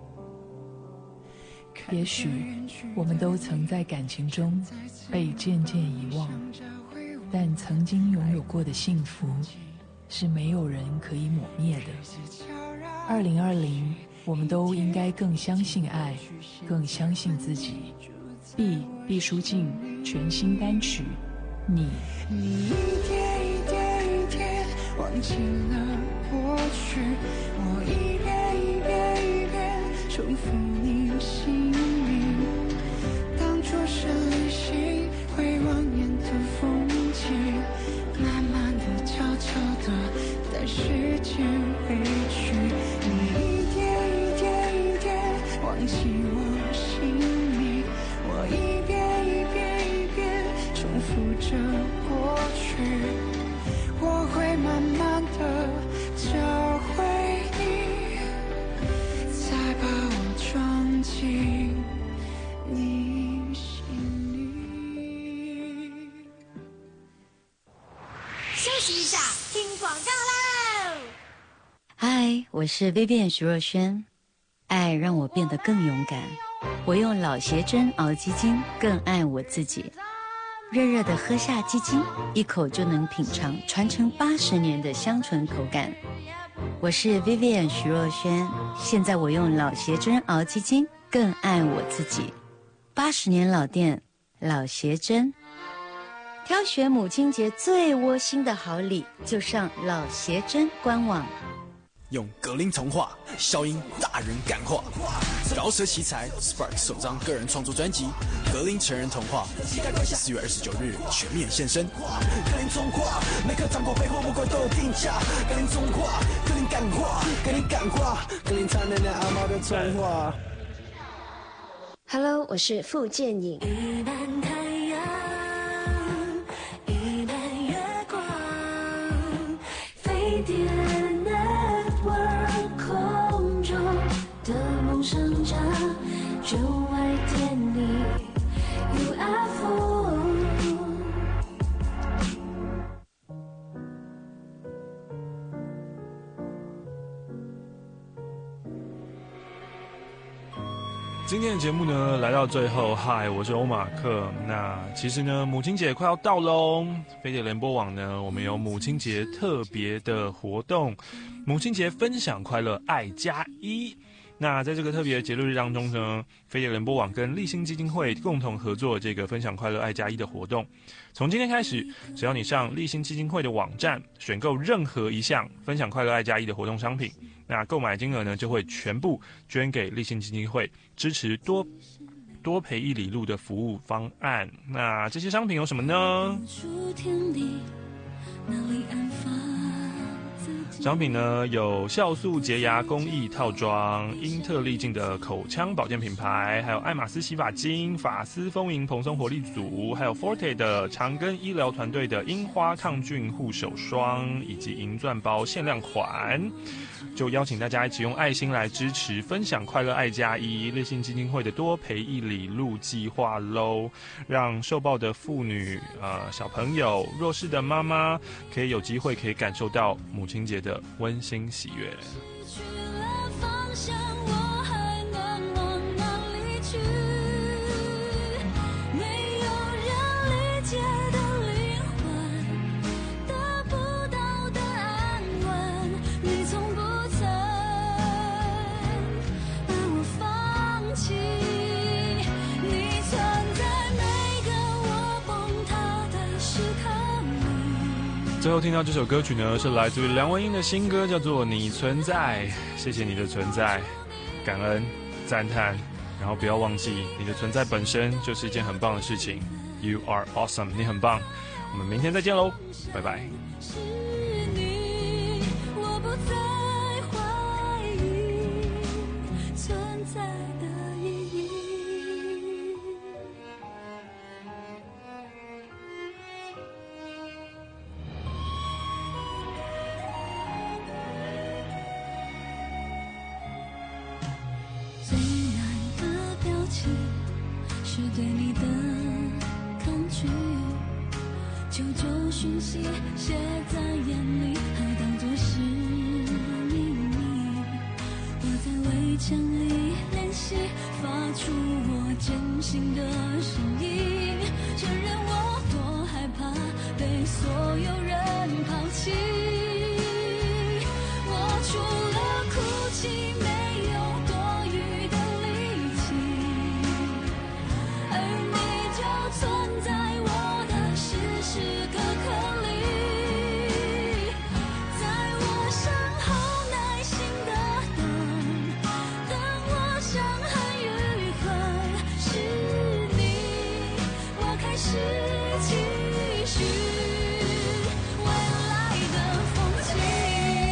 也许我们都曾在感情中被渐渐遗忘，但曾经拥有过的幸福是没有人可以抹灭的。2020，我们都应该更相信爱，更相信自己。毕书尽全新单曲你一点一点一点忘记了过去，我一遍一遍一遍重复你姓名，当作是旅行会望眼的风景，慢慢的悄悄的带时间回去，你一点一点一点忘记我姓名，我一遍一遍一遍重复着过去，我会慢慢的找回你，再把我装进你心里。 休息一下，听广告喽。 嗨，我是 Vivian 徐若瑄，爱让我变得更勇敢，我用老鞋针熬鸡精，更爱我自己。热热的喝下鸡精，一口就能品尝传承80年的香醇口感。我是 Vivian 徐若瑄，现在我用老鞋针熬鸡精，更爱我自己。80年老店，老鞋针。挑选母亲节最窝心的好礼，就上老鞋针官网。 用格林童话消音大人感化，饶舌奇才 Spark 首张个人创作专辑《格林成人童话》4月29日全面现身。格林童话，每颗糖果背后不过都有定价。格林童话，格林感化，格林感化，格林才能阿猫的童话。 Hello， 我是傅建颖。 一半太阳，一半月光，飞碟。空中的梦想家，就爱点你 UFO。 今天的节目呢，来到最后，嗨，我是欧马克。那其实呢，母亲节快要到喽，飞碟联播网呢，我们有母亲节特别的活动，母亲节分享快乐爱加一。那在这个特别的节日当中呢，飞碟联播网跟立新基金会共同合作这个分享快乐爱加一的活动。从今天开始，只要你上立新基金会的网站选购任何一项分享快乐爱加一的活动商品，那购买金额呢就会全部捐给立新基金会，支持多赔一里路的服务方案。那这些商品有什么呢？商品呢有酵素洁牙工艺套装、英特利净的口腔保健品牌，还有爱马仕洗发精、发丝丰盈蓬松活力组，还有 Forte 的长庚医疗团队的樱花抗菌护手霜，以及银钻包限量款。就邀请大家一起用爱心来支持分享快乐爱加一立新基金会的多赔一里路计划喽，让受暴的妇女、小朋友、弱势的妈妈可以有机会可以感受到母亲节的温馨喜悦。最后听到这首歌曲呢，是来自于梁文音的新歌，叫做《你存在》。谢谢你的存在，感恩、赞叹，然后不要忘记，你的存在本身就是一件很棒的事情。You are awesome， 你很棒。我们明天再见喽，拜拜。 是对你的抗拒，求救讯息写在眼里，还当作是秘密。我在围墙里练习，发出我真心的声音，承认我多害怕被所有人抛弃。我除了哭泣没有多余的力气，而你就存在我的时时刻刻里，在我身后耐心的等我伤痕愈合。是你，我开始期许未来的风景。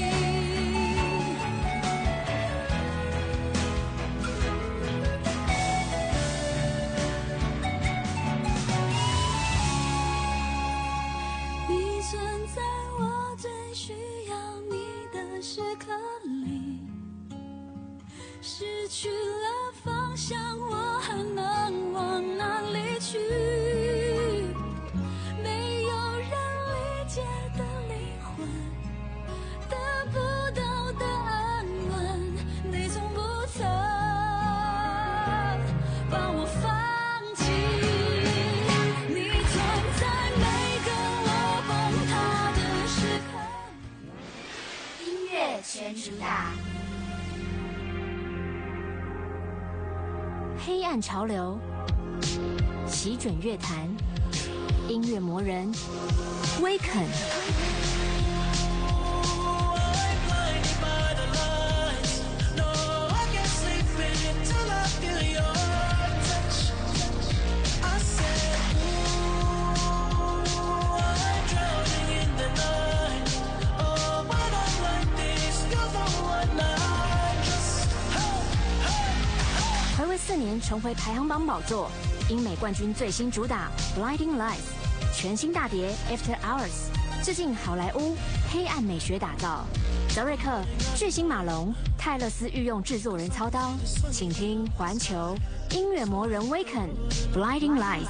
你存在我最需要你的时刻里，失去了方向，我还能往哪里去？没有人理解的灵魂，得不到的安稳，你从不曾把我放弃。你存在每个我崩塌的时刻。 音乐全主打，黑暗潮流席卷乐坛，音乐魔人威肯。暌违4年重回排行榜宝座，英美冠军最新主打《Blinding Lights》，全新大碟《After Hours》，致敬好莱坞黑暗美学打造。德瑞克、巨星马龙、泰勒斯御用制作人操刀，请听环球音乐魔人威肯《Blinding Lights》。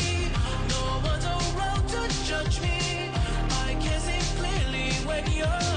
Judge me, I can see clearly when you're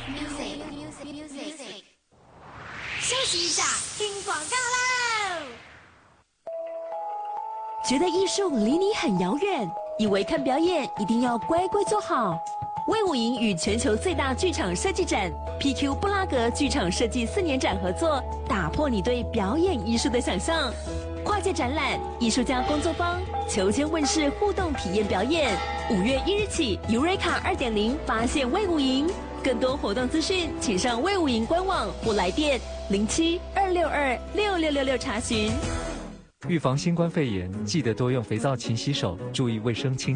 休息一下，听广告喽。 觉得艺术离你很遥远，以为看表演一定要乖乖坐好。卫武营与全球最大剧场设计展 PQ 布拉格剧场设计4年展合作，打破你对表演艺术的想象。跨界展览、艺术家工作坊、求签问世互动体验表演，5月1日起 Eureka 2.0发现卫武营。更多活动资讯，请上卫武营官网或来电07-262-6666查询。 预防新冠肺炎，记得多用肥皂勤洗手，注意卫生清洁。